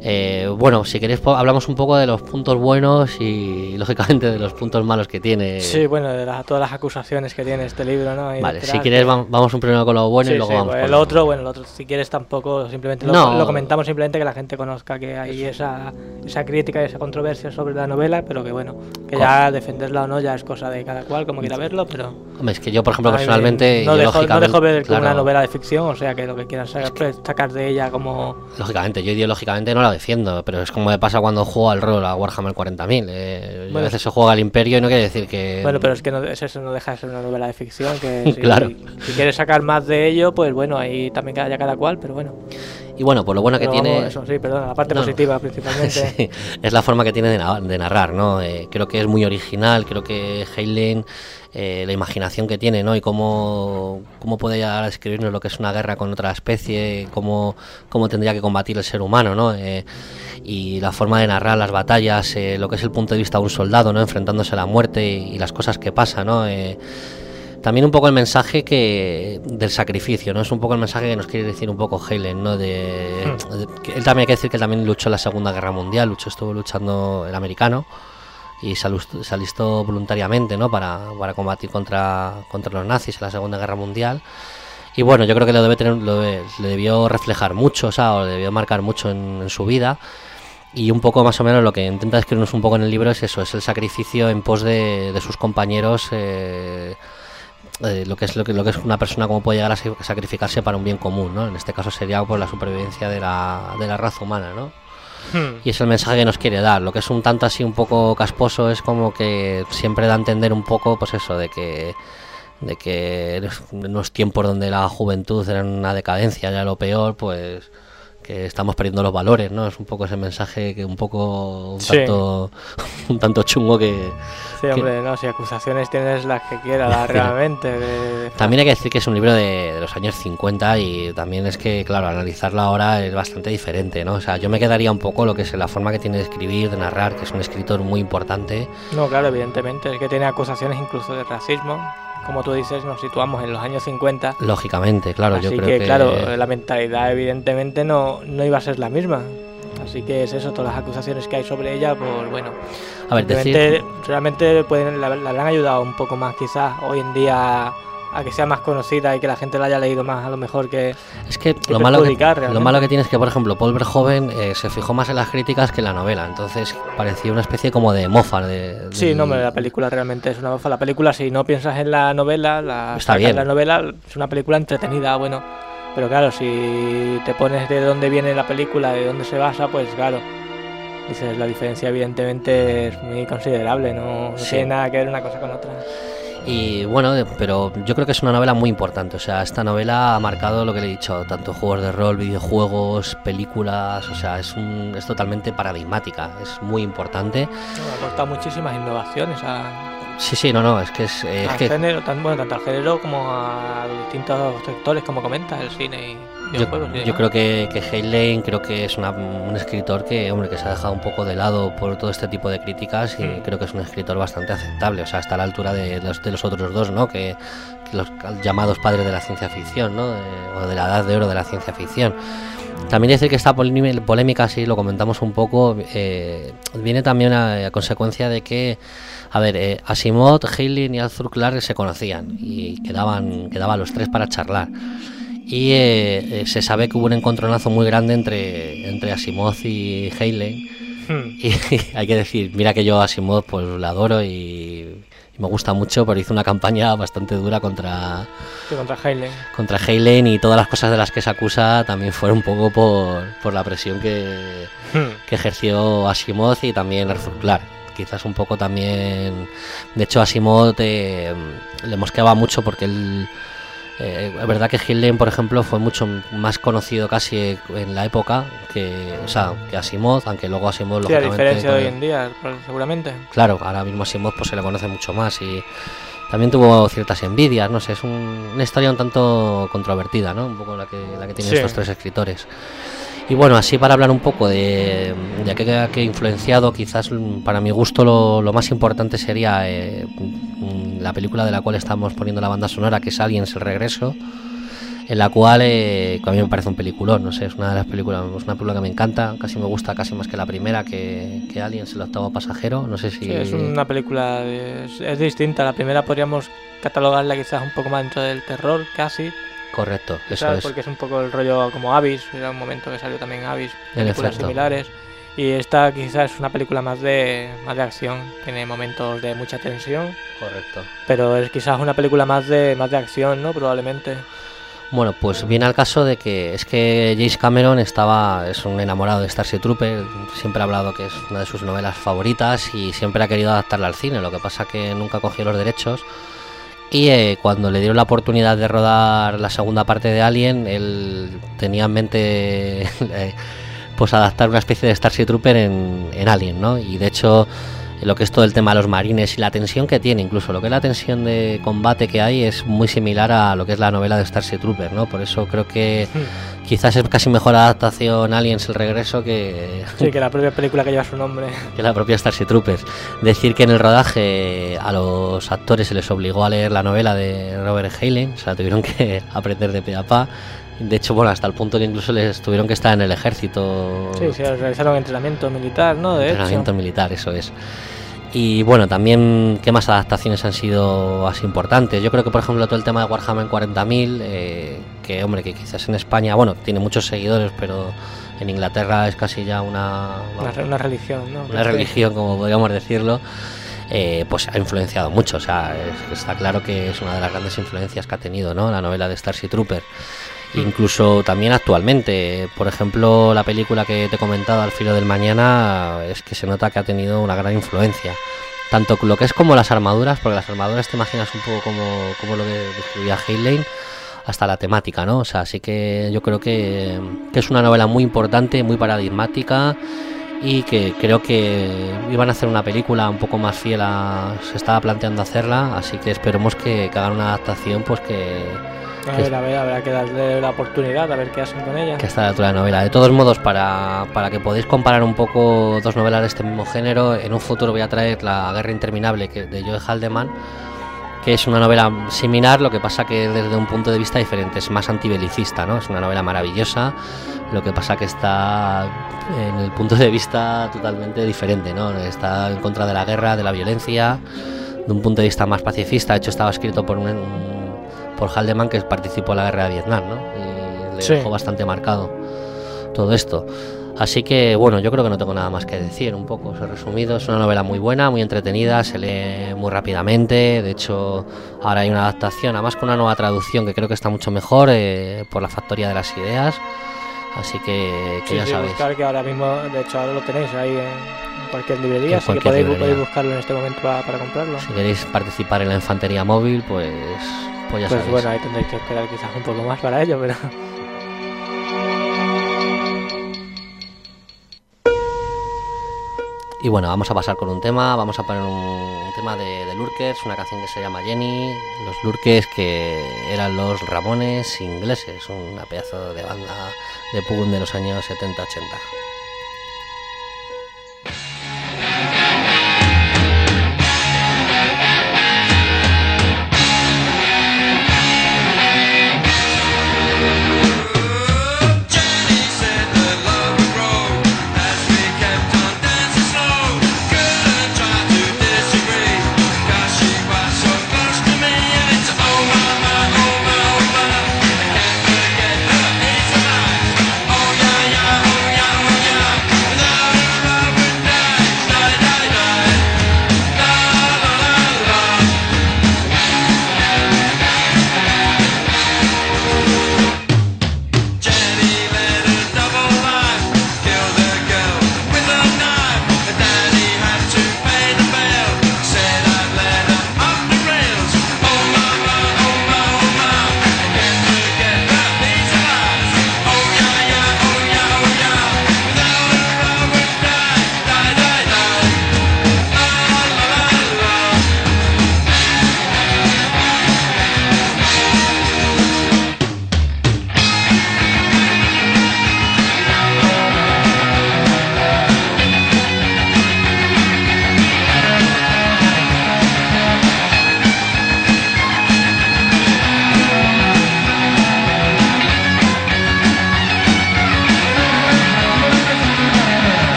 Speaker 4: Bueno, si queréis hablamos un poco de los puntos buenos y lógicamente de los puntos malos que tiene.
Speaker 5: Sí, bueno, de todas las acusaciones que tiene este libro, ¿no? Y
Speaker 4: vale, si quieres vamos un primero con lo bueno y luego vamos
Speaker 5: con el otro. Bueno, el otro si quieres tampoco, simplemente lo comentamos, simplemente que la gente conozca que hay esa crítica y esa controversia sobre la novela, pero que bueno, que ya defenderla o no ya es cosa de cada cual, como quiera verlo, pero...
Speaker 4: Hombre, es que yo, por ejemplo, personalmente...
Speaker 5: No dejo ver como una novela de ficción, o sea que lo que quieras sacar de ella como...
Speaker 4: Lógicamente, yo ideológicamente no la defiendo, pero es como me pasa cuando juego al rol a Warhammer 40.000. Bueno, a veces se juega al Imperio y no quiere decir que...
Speaker 5: Bueno, pero es que eso no deja de ser una novela de ficción, que
Speaker 4: claro.
Speaker 5: Si quieres sacar más de ello, pues bueno, ahí también cada cual, pero bueno.
Speaker 4: Y bueno, pues lo bueno que tiene...
Speaker 5: Eso sí, perdón, la parte positiva principalmente.
Speaker 4: Sí, es la forma que tiene de narrar, ¿no? Creo que es muy original, creo que Heinlein... la imaginación que tiene, ¿no? Y cómo puede llegar a describirnos lo que es una guerra con otra especie, cómo tendría que combatir el ser humano, ¿no? Y la forma de narrar las batallas, lo que es el punto de vista de un soldado, ¿no? Enfrentándose a la muerte y las cosas que pasan, ¿no? También un poco el mensaje del sacrificio, ¿no? Es un poco el mensaje que nos quiere decir un poco Heinlein, ¿no? Que él también hay que decir que él también luchó en la Segunda Guerra Mundial, estuvo luchando el americano. Y se alistó voluntariamente, ¿no? para combatir contra los nazis en la Segunda Guerra Mundial. Y bueno, yo creo que le debió reflejar mucho, o sea, o le debió marcar mucho en su vida. Y un poco más o menos lo que intenta describirnos un poco en el libro es eso, es el sacrificio en pos de sus compañeros, lo que es una persona, cómo puede llegar a sacrificarse para un bien común, ¿no? En este caso sería por la supervivencia de la raza humana, ¿no? Y es el mensaje que nos quiere dar. Lo que es un tanto así un poco casposo es como que siempre da a entender un poco, pues eso, de que en unos tiempos donde la juventud era una decadencia, ya lo peor, pues que estamos perdiendo los valores, ¿no? Es un poco ese mensaje que un tanto chungo que...
Speaker 5: Sí, hombre, no, si acusaciones tienes las que quieras, realmente.
Speaker 4: También hay que decir que es un libro de los años 50 y también es que, claro, analizarlo ahora es bastante diferente, ¿no? O sea, yo me quedaría un poco lo que es la forma que tiene de escribir, de narrar, que es un escritor muy importante.
Speaker 5: No, claro, evidentemente, es que tiene acusaciones incluso de racismo. Como tú dices, nos situamos en los años 50.
Speaker 4: Lógicamente, claro.
Speaker 5: Así
Speaker 4: yo creo que
Speaker 5: claro, la mentalidad evidentemente no iba a ser la misma. Así que es eso, todas las acusaciones que hay sobre ella, pues bueno.
Speaker 4: A ver,
Speaker 5: realmente le habrán ayudado un poco más quizás hoy en día a que sea más conocida y que la gente la haya leído más, a lo mejor que...
Speaker 4: Es que lo malo que tiene es que, por ejemplo, Paul Verhoeven se fijó más en las críticas que en la novela, entonces parecía una especie como de mofa.
Speaker 5: Sí, no, la película realmente es una mofa. La película, si no piensas en la novela,
Speaker 4: está bien.
Speaker 5: La novela es una película entretenida, bueno, pero claro, si te pones de dónde viene la película, de dónde se basa, pues claro, dices, la diferencia evidentemente es muy considerable, no tiene nada que ver una cosa con otra.
Speaker 4: Y bueno, pero yo creo que es una novela muy importante. O sea, esta novela ha marcado lo que le he dicho, tanto juegos de rol, videojuegos, películas. O sea, es totalmente paradigmática, es muy importante.
Speaker 5: Ha aportado muchísimas innovaciones
Speaker 4: Sí, no, es que es que
Speaker 5: género, tanto al género como a los distintos sectores, como comentas, el cine y videojuegos.
Speaker 4: Yo creo que Heinlein creo que es un escritor que se ha dejado un poco de lado por todo este tipo de críticas y creo que es un escritor bastante aceptable, o sea, está a la altura de los otros dos, ¿no? Que los llamados padres de la ciencia ficción, ¿no? O de la edad de oro de la ciencia ficción. También decir que esta polémica, sí, lo comentamos un poco, viene también a consecuencia de que, Asimov, Heinlein y Arthur Clarke se conocían y quedaban los tres para charlar. Y se sabe que hubo un encontronazo muy grande entre Asimov y Heinlein. Y hay que decir, mira que yo Asimov pues la adoro y me gusta mucho, pero hizo una campaña bastante dura contra Heinlein y todas las cosas de las que se acusa también fueron un poco por la presión que ejerció Asimov y también Arthur Clarke. Quizás un poco también, de hecho Asimov le mosqueaba mucho porque él, es verdad que Heinlein, por ejemplo, fue mucho más conocido casi en la época que Asimov, aunque luego Asimov
Speaker 5: lógicamente, a diferencia de hoy en día, seguramente.
Speaker 4: Claro, ahora mismo Asimov pues se le conoce mucho más y también tuvo ciertas envidias, no sé, es una historia un tanto controvertida, ¿no? Un poco la que tienen estos tres escritores. Y bueno, así para hablar un poco de qué ha influenciado, quizás para mi gusto lo más importante sería la película de la cual estamos poniendo la banda sonora, que es Aliens, el regreso. en la cual a mí me parece un peliculón, no sé, es una de las películas, es una película que me encanta, casi me gusta casi más que la primera, que Aliens, el octavo pasajero, no sé si...
Speaker 5: Sí, es una película, es distinta, la primera podríamos catalogarla quizás un poco más dentro del terror, casi.
Speaker 4: Correcto, eso
Speaker 5: ¿sabes?
Speaker 4: es.
Speaker 5: Porque es un poco el rollo como Abyss, era un momento que salió también Abyss, películas
Speaker 4: efecto.
Speaker 5: similares. Y esta quizás es una película más de acción, tiene momentos de mucha tensión.
Speaker 4: Correcto.
Speaker 5: Pero es quizás una película más de acción, ¿no? Probablemente.
Speaker 4: Bueno, pues viene al caso de que es que James Cameron es un enamorado de Starship Troopers, siempre ha hablado que es una de sus novelas favoritas y siempre ha querido adaptarla al cine, lo que pasa que nunca cogió los derechos. Y cuando le dieron la oportunidad de rodar la segunda parte de Alien, él tenía en mente pues adaptar una especie de Starship Trooper en Alien, ¿no? Y de hecho, lo que es todo el tema de los marines y la tensión que tiene, incluso lo que es la tensión de combate que hay, es muy similar a lo que es la novela de Starship Trooper, ¿no? Por eso creo que quizás es casi mejor adaptación Aliens el regreso que...
Speaker 5: Sí, que la propia película que lleva su nombre.
Speaker 4: Que la propia Starship Troopers. Decir que en el rodaje a los actores se les obligó a leer la novela de Robert Heinlein, o sea, tuvieron que aprender de pe a pa. De hecho, bueno, hasta el punto que incluso les tuvieron que estar en el ejército.
Speaker 5: Sí, sí, realizaron entrenamiento militar, ¿no? De
Speaker 4: entrenamiento
Speaker 5: hecho.
Speaker 4: militar, eso es. Y bueno, también, ¿qué más adaptaciones han sido así importantes? Yo creo que, por ejemplo, todo el tema de Warhammer 40.000, que, hombre, que quizás en España, bueno, tiene muchos seguidores, pero en Inglaterra es casi ya una
Speaker 5: religión, ¿no?
Speaker 4: Una religión, como podríamos decirlo. Pues ha influenciado mucho, o sea, está claro que es una de las grandes influencias que ha tenido, ¿no? La novela de Starship Trooper. Incluso también actualmente, por ejemplo, la película que te he comentado, Al filo del mañana, es que se nota que ha tenido una gran influencia. Tanto lo que es como las armaduras, porque las armaduras te imaginas un poco como lo que describía Heinlein, hasta la temática, ¿no? O sea, así que yo creo que es una novela muy importante, muy paradigmática, y que creo que iban a hacer una película un poco más fiel se estaba planteando hacerla, así que esperemos que hagan una adaptación, pues
Speaker 5: a ver, habrá que darle la oportunidad a ver qué hacen con ella.
Speaker 4: Que está a la altura de la novela. De todos modos, para que podáis comparar un poco dos novelas de este mismo género, en un futuro voy a traer La guerra interminable de Joe Haldeman, que es una novela similar, lo que pasa que desde un punto de vista diferente, es más antibelicista, ¿no? Es una novela maravillosa, lo que pasa que está en el punto de vista totalmente diferente, ¿no? Está en contra de la guerra, de la violencia, de un punto de vista más pacifista. De hecho, estaba escrito por Haldeman, que participó en la guerra de Vietnam, ¿no? Y le dejó bastante marcado todo esto. Así que, bueno, yo creo que no tengo nada más que decir, un poco, os he resumido. Es una novela muy buena, muy entretenida, se lee muy rápidamente. De hecho, ahora hay una adaptación, además con una nueva traducción que creo que está mucho mejor, por La factoría de las ideas. Así que ya sabéis.
Speaker 5: Buscar, que ahora mismo, de hecho, ahora lo tenéis ahí en cualquier librería, así que podéis buscarlo en este momento para comprarlo.
Speaker 4: Si queréis participar en la infantería móvil, pues ya sabéis.
Speaker 5: Bueno, ahí tendréis que esperar quizás un poco más para ello, pero...
Speaker 4: Y bueno, vamos a pasar con un tema, vamos a poner un tema de Lurkers, una canción que se llama Jenny, los Lurkers, que eran los Ramones ingleses, una pedazo de banda de punk de los años 70-80.
Speaker 13: Oh yeah, yeah, oh yeah.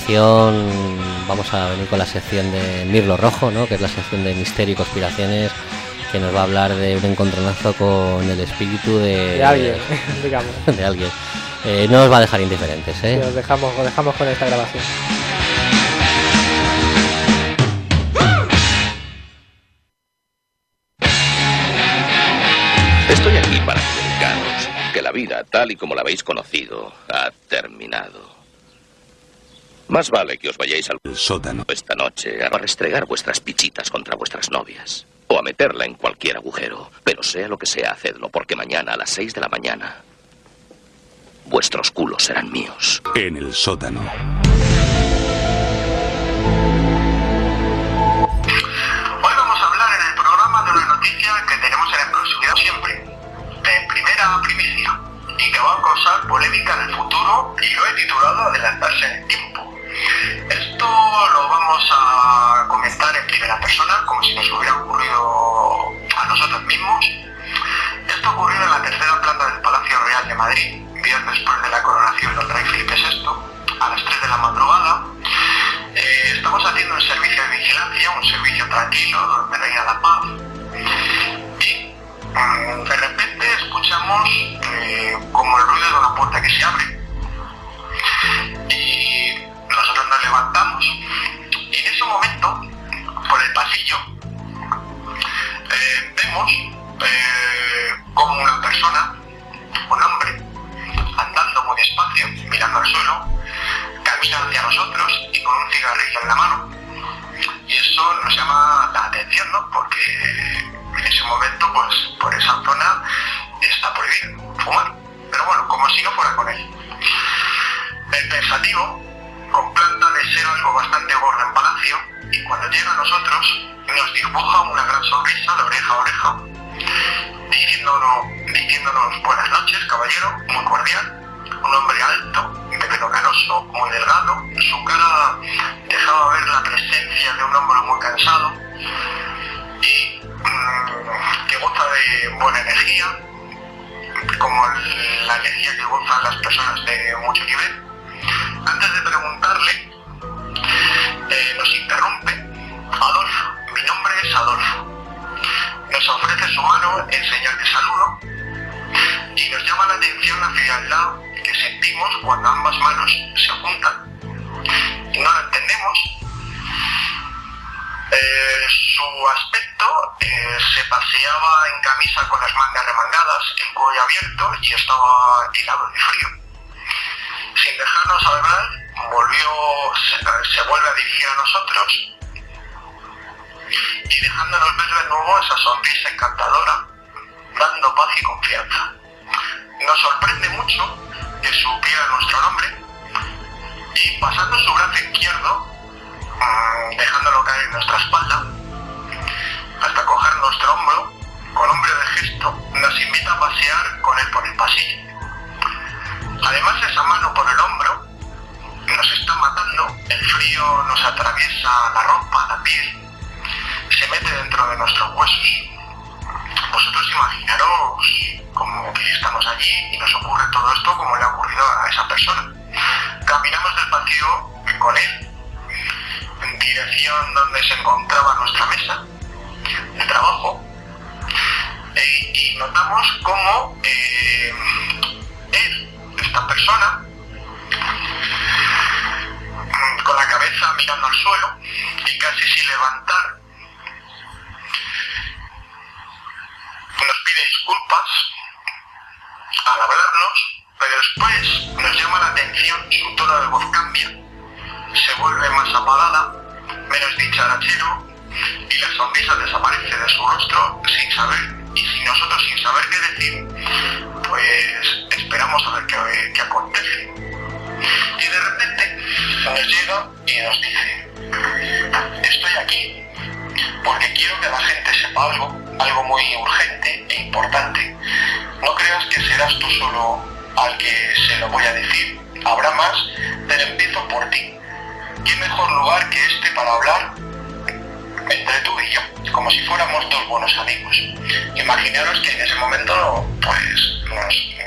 Speaker 4: continuación vamos a venir con la sección de Mirlo Rojo, ¿no? Que es la sección de misterio y conspiraciones, que nos va a hablar de un encontronazo con el espíritu de
Speaker 5: alguien, digamos.
Speaker 4: De alguien. No os va a dejar indiferentes, ¿eh?
Speaker 5: Sí, os dejamos con esta grabación.
Speaker 8: Estoy aquí para comunicaros que la vida, tal y como la habéis conocido, ha terminado. Más vale que os vayáis al sótano esta noche a restregar vuestras pichitas contra vuestras novias. O a meterla en cualquier agujero. Pero sea lo que sea, hacedlo, porque mañana a las 6 de la mañana vuestros culos serán míos.
Speaker 13: En el sótano.
Speaker 15: Hoy vamos a hablar en el programa de una noticia que tenemos en exclusividad siempre, de primera primicia, y que va a causar polémica en el futuro, y lo he titulado Adelantarse en el tiempo. Esto lo vamos a comentar en primera persona, como si nos hubiera ocurrido a nosotros mismos. Esto ocurrió en la tercera planta del Palacio Real de Madrid, días después de la coronación del rey Felipe VI, a las 3 de la madrugada. Estamos haciendo un servicio de vigilancia, un servicio tranquilo, donde reina la paz. Y de repente escuchamos como el ruido de una puerta que se abre. Y nosotros nos levantamos. Y en ese momento, por el pasillo, vemos como una persona, un hombre, andando muy despacio, mirando al suelo, camina hacia nosotros y con un cigarrillo en la mano. Y eso nos llama la atención, ¿no? Porque en ese momento, pues por esa zona está prohibido fumar. Pero bueno, como si no fuera con él. El pensativo, con planta de ser algo bastante gordo en palacio, y cuando llega a nosotros, nos dibuja una gran sonrisa de oreja a oreja, diciéndonos buenas noches, caballero, muy cordial. Un hombre alto, de pelo canoso, muy delgado. Su cara dejaba ver la presencia de un hombre muy cansado y que goza de buena energía, como la energía que gozan las personas de mucho nivel. Antes de preguntarle, nos interrumpe: Adolfo, mi nombre es Adolfo. Nos ofrece su mano en señal de saludo y nos llama la atención la frialdad que sentimos cuando ambas manos se juntan. No lo entendemos. Su aspecto se paseaba en camisa con las mangas remangadas, el cuello abierto, y estaba helado de frío. Sin dejarnos hablar, se vuelve a dirigir a nosotros y dejándonos ver de nuevo esa sonrisa encantadora, dando paz y confianza. Nos sorprende mucho que supiera nuestro nombre y pasando su brazo izquierdo, dejándolo caer en nuestra espalda, hasta coger nuestro hombro, con hombre de gesto, nos invita a pasear con él por el pasillo. Además, esa mano por el hombro nos está matando, el frío nos atraviesa la ropa, la piel, se mete dentro de nuestros huesos. Vosotros imaginaros como que estamos allí y nos ocurre todo esto como le ha ocurrido a esa persona. Caminamos despacio con él en dirección donde se encontraba nuestra mesa de trabajo y notamos como esta persona, con la cabeza mirando al suelo y casi sin levantar, nos pide disculpas al hablarnos, pero después nos llama la atención su tono de voz cambia, se vuelve más apagada, menos dicharachero, y la sonrisa desaparece de su rostro sin saber, y nosotros sin saber qué decir, pues esperamos a ver qué acontece. Y de repente nos llega y nos dice: estoy aquí porque quiero que la gente sepa algo muy urgente e importante. No creas que serás tú solo al que se lo voy a decir, habrá más, pero empiezo por ti. ¿Qué mejor lugar que este para hablar entre tú y yo, como si fuéramos dos buenos amigos? Imaginaros que en ese momento pues nos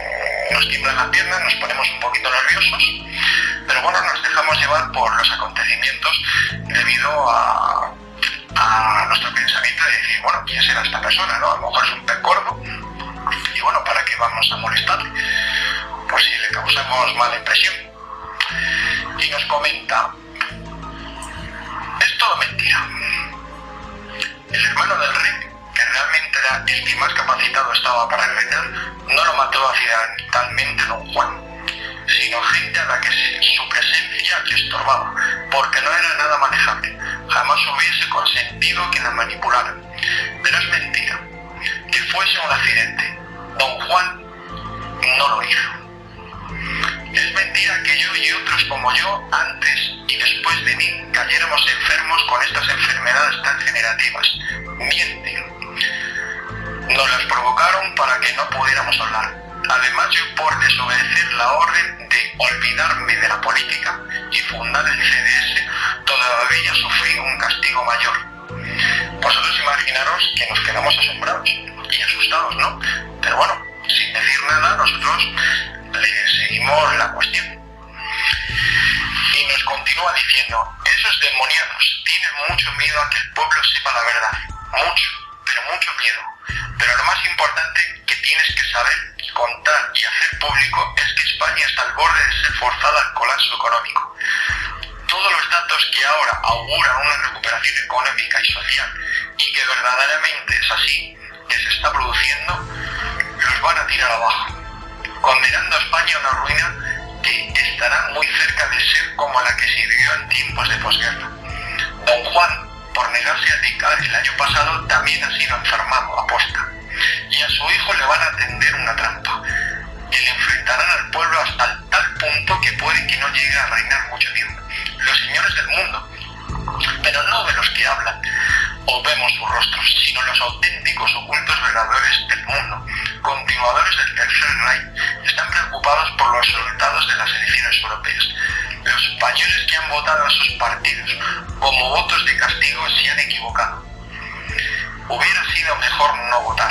Speaker 15: nos tiemblan las piernas, nos ponemos un poquito nerviosos, pero bueno, nos dejamos llevar por los acontecimientos debido a nuestro pensamiento de decir, bueno, ¿quién será esta persona? ¿No? A lo mejor es un pez gordo y bueno, ¿para qué vamos a molestarle? Por si le causamos mala impresión. Y nos comenta, es todo mentira. El hermano del rey, que realmente era el que más capacitado estaba para reinar, no lo mató accidentalmente don Juan, sino gente a la que su presencia le estorbaba, porque no era nada manejable. Jamás hubiese consentido que la manipularan. Pero es mentira que fuese un accidente. Don Juan no lo hizo. Es mentira que yo y otros como yo, antes y después de mí, cayéramos enfermos con estas enfermedades tan generativas. Mienten. Nos las provocaron para que no pudiéramos hablar. Además, yo por desobedecer la orden de olvidarme de la política y fundar el CDS, todavía sufrí un castigo mayor. Vosotros imaginaros que nos quedamos asombrados y asustados, ¿no? Pero bueno, sin decir nada, nosotros le seguimos la cuestión. Y nos continúa diciendo, esos demoniados tienen mucho miedo a que el pueblo sepa la verdad. Mucho, pero mucho miedo. Pero lo más importante que tienes que saber, contar y hacer público es que España está al borde de ser forzada al colapso económico. Todos los datos que ahora auguran una recuperación económica y social, y que verdaderamente es así, que se está produciendo, los van a tirar abajo, condenando a España a una ruina que estará muy cerca de ser como la que se vivió en tiempos de posguerra. Don Juan, por negarse a abdicar el año pasado, también ha sido enfermado a posta, y a su hijo le van a tender una trampa, que le enfrentarán al pueblo hasta tal punto que puede que no llegue a reinar mucho tiempo. Los señores del mundo, pero no de los que hablan o vemos sus rostros, sino los auténticos ocultos veladores del mundo, continuadores del Tercer Reich, están preocupados por los resultados de las elecciones europeas. Los españoles que han votado a sus partidos como votos de castigo se han equivocado. Hubiera sido mejor no votar.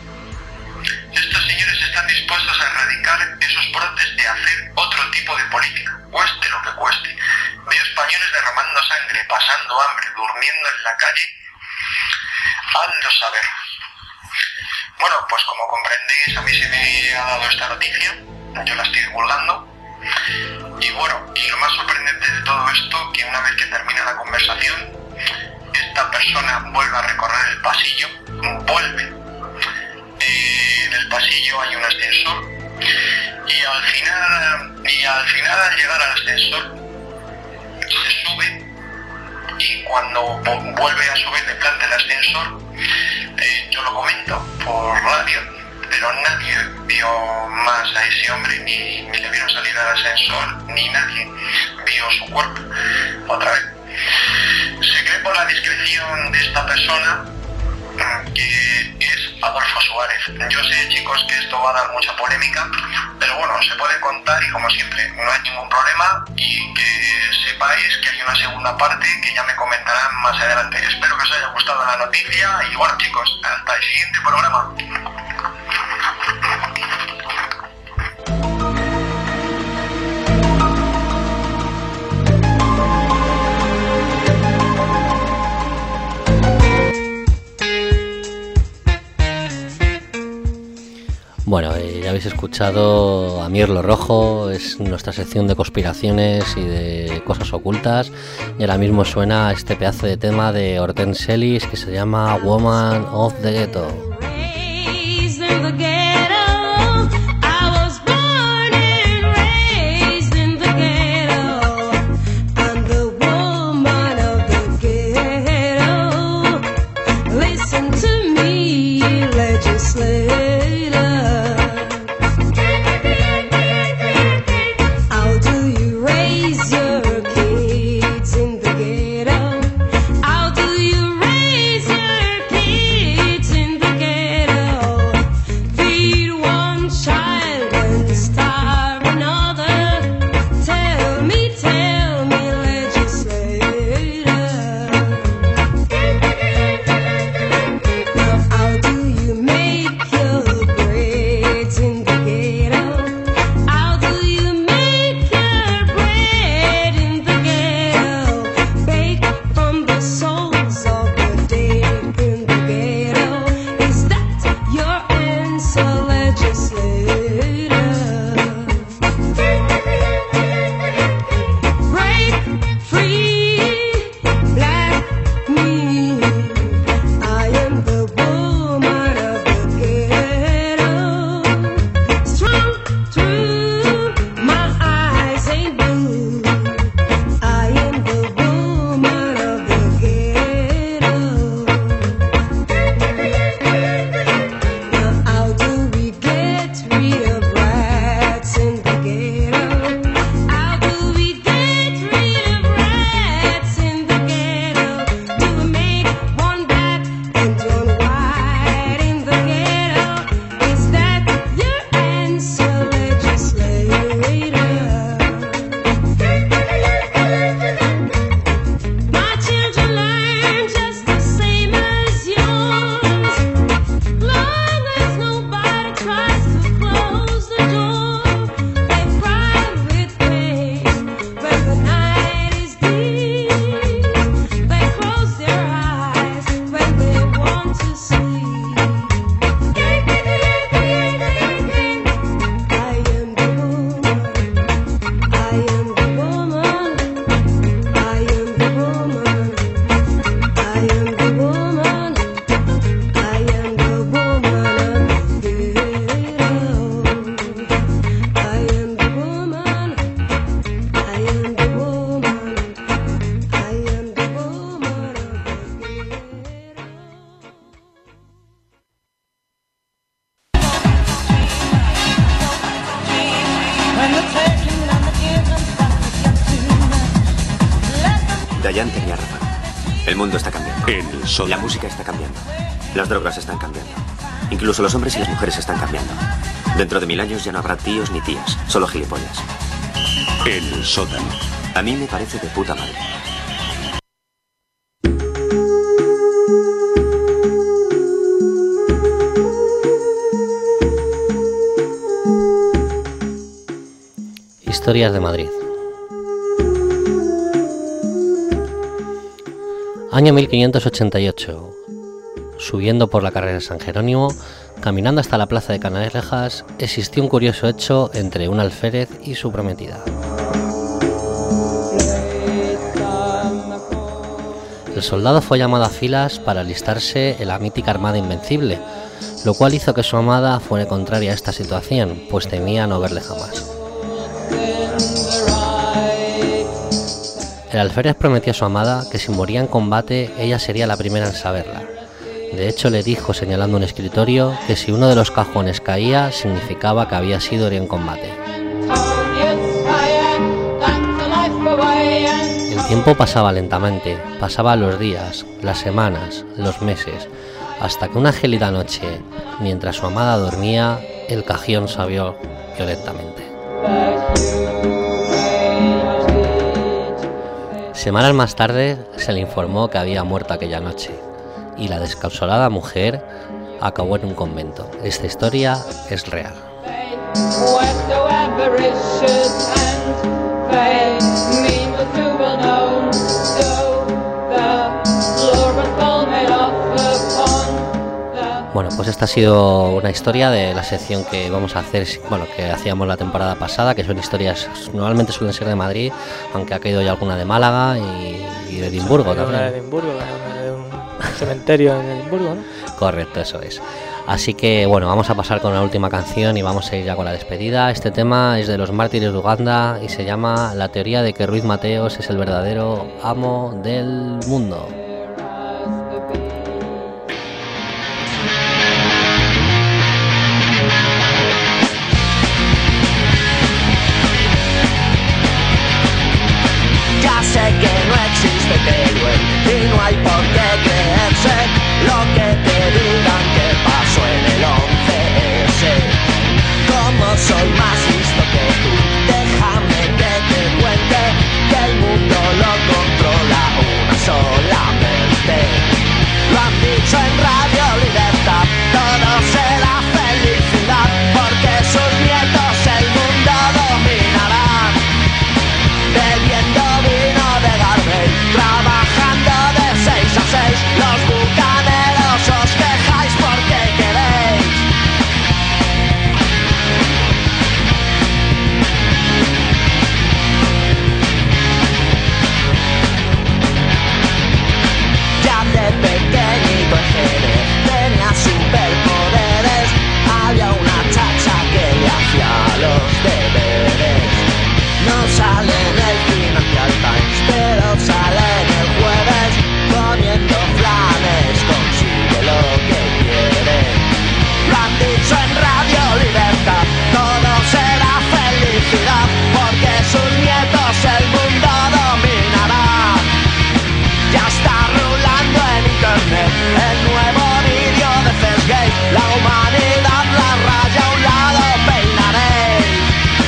Speaker 15: Estos señores están dispuestos a erradicar esos brotes de hacer otro tipo de política, cueste lo que cueste. Veo españoles derramando sangre, pasando hambre, durmiendo en la calle. Hazlo saber. Bueno, pues como comprendéis, a mí se me ha dado esta noticia, yo la estoy divulgando. Y bueno, y lo más sorprendente de todo esto, que una vez que termina la conversación, esta persona vuelve a recorrer el pasillo, vuelve. En el pasillo hay un ascensor y al final al llegar al ascensor se sube, y cuando vuelve a subir de planta el ascensor, yo lo comento por radio, pero nadie vio más a ese hombre, ni le vieron salir del ascensor, ni nadie vio su cuerpo otra vez. Se cree por la discreción de esta persona que es Adolfo Suárez. Yo sé, chicos, que esto va a dar mucha polémica, pero bueno, se puede contar y como siempre, no hay ningún problema, y que sepáis que hay una segunda parte que ya me comentarán más adelante. Espero que os haya gustado la noticia y bueno, chicos, hasta el siguiente programa.
Speaker 4: Bueno, ya habéis escuchado a Mirlo Rojo, es nuestra sección de conspiraciones y de cosas ocultas, y ahora mismo suena este pedazo de tema de Hortense Ellis que se llama Woman of the Ghetto.
Speaker 13: How do you raise your kids in the ghetto? mundo está cambiando. La música está cambiando. Las drogas están cambiando. Incluso los hombres y las mujeres están cambiando. Dentro de 1000 años ya no habrá tíos ni tías, solo gilipollas.
Speaker 16: El sótano.
Speaker 13: A mí me parece de puta madre.
Speaker 4: Historias de Madrid. Año 1588. Subiendo por la carrera de San Jerónimo, caminando hasta la plaza de Canalejas, existió un curioso hecho entre un alférez y su prometida. El soldado fue llamado a filas para alistarse en la mítica Armada Invencible, lo cual hizo que su amada fuera contraria a esta situación, pues temía no verle jamás. El alférez prometió a su amada que si moría en combate, ella sería la primera en saberla. De hecho, le dijo, señalando un escritorio, que si uno de los cajones caía, significaba que había sido herido en combate. El tiempo pasaba lentamente, pasaban los días, las semanas, los meses, hasta que una gélida noche, mientras su amada dormía, el cajón se abrió violentamente. Semanas más tarde se le informó que había muerto aquella noche y la desconsolada mujer acabó en un convento. Esta historia es real. Bueno, pues esta ha sido una historia de la sección que vamos a hacer, bueno, que hacíamos la temporada pasada, que son historias, normalmente suelen ser de Madrid, aunque ha caído ya alguna de Málaga y de Edimburgo también.
Speaker 5: Una de Edimburgo, una de un cementerio en Edimburgo, ¿no?
Speaker 4: Correcto, eso es. Así que bueno, vamos a pasar con la última canción y vamos a ir ya con la despedida. Este tema es de los Mártires de Uganda y se llama La teoría de que Ruiz Mateos es el verdadero amo del mundo.
Speaker 17: Sé que no existe héroe y no hay por qué creerse lo que te digan que pasó en el 11S. Como soy más listo que tú, déjame que te cuente que el mundo lo controla una sola mente. Lo han dicho en Radio Libertad, todo será felicidad, porque sus nietos el mundo dominarán. Bebiendo vino de Gardel, trabajando de 6 a 6, los bucaneros os quejáis porque queréis. Ya de pequeñito en Jerez tenía superpoderes, había una chacha que le hacía los deberes. No sale en el Financial Times, pero sale en el jueves, comiendo flanes, consigue lo que quiere. Lo han dicho en Radio Libertad, todo será felicidad, porque sus nietos el mundo dominará. Ya está rulando en internet el nuevo vídeo de Cesgate, la humanidad la raya a un lado peinaréis.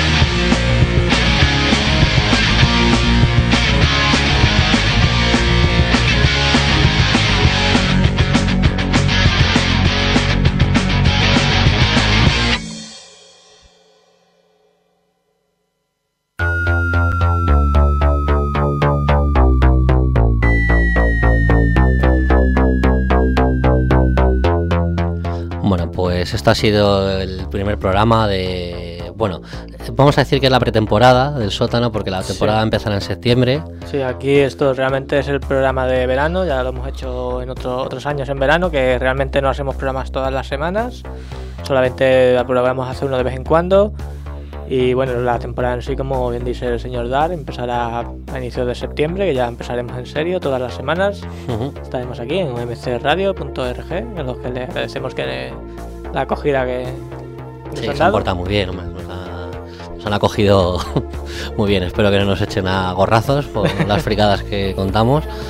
Speaker 4: Bueno, pues esto ha sido el primer programa de... Bueno, vamos a decir que es la pretemporada del sótano porque la temporada empezará en septiembre.
Speaker 5: Sí, aquí esto realmente es el programa de verano, ya lo hemos hecho en otros años en verano, que realmente no hacemos programas todas las semanas, solamente programamos hacer uno de vez en cuando. Y bueno, la temporada en sí, como bien dice el señor Dar, empezará a inicios de septiembre, que ya empezaremos en serio todas las semanas. Estaremos aquí en umcradio.org, en los que le agradecemos que la acogida que nos han
Speaker 4: se
Speaker 5: dado.
Speaker 4: porta muy bien, hombre, nos han acogido muy bien. Espero que no nos echen a gorrazos por las fricadas que contamos.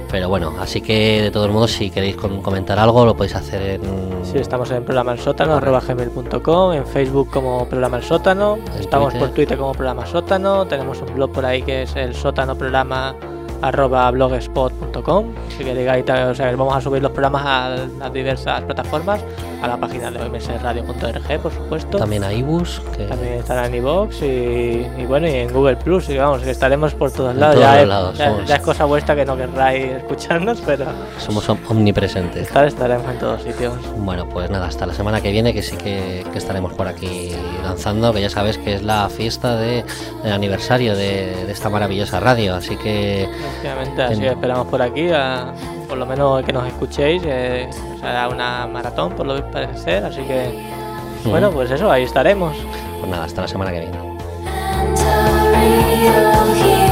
Speaker 4: Pero bueno, así que de todos modos, si queréis comentar algo, lo podéis hacer en...
Speaker 5: Sí, estamos en Programa El Sótano, @gmail.com, en Facebook como Programa El Sótano, estamos por Twitter como Programa Sótano, tenemos un blog por ahí que es el sótanoprograma @blogspot.com. Si queréis, ahí también, o sea, vamos a subir los programas a las diversas plataformas, a la página de omsradio.org, por supuesto.
Speaker 4: También a iBooks, que
Speaker 5: también estará en iVoox y bueno, y en Google Plus, y vamos, que estaremos por todos lados. Ya es cosa vuestra que no querráis escucharnos, pero
Speaker 4: somos omnipresentes.
Speaker 5: Estaremos en todos sitios.
Speaker 4: Bueno, pues nada, hasta la semana que viene, que sí que estaremos por aquí lanzando, que ya sabes que es la fiesta del aniversario de esta maravillosa radio, así que
Speaker 5: efectivamente, así que esperamos por aquí, por lo menos que nos escuchéis, será una maratón por lo que parece ser, así que bueno, pues eso, ahí estaremos.
Speaker 4: Pues nada, hasta la semana que viene.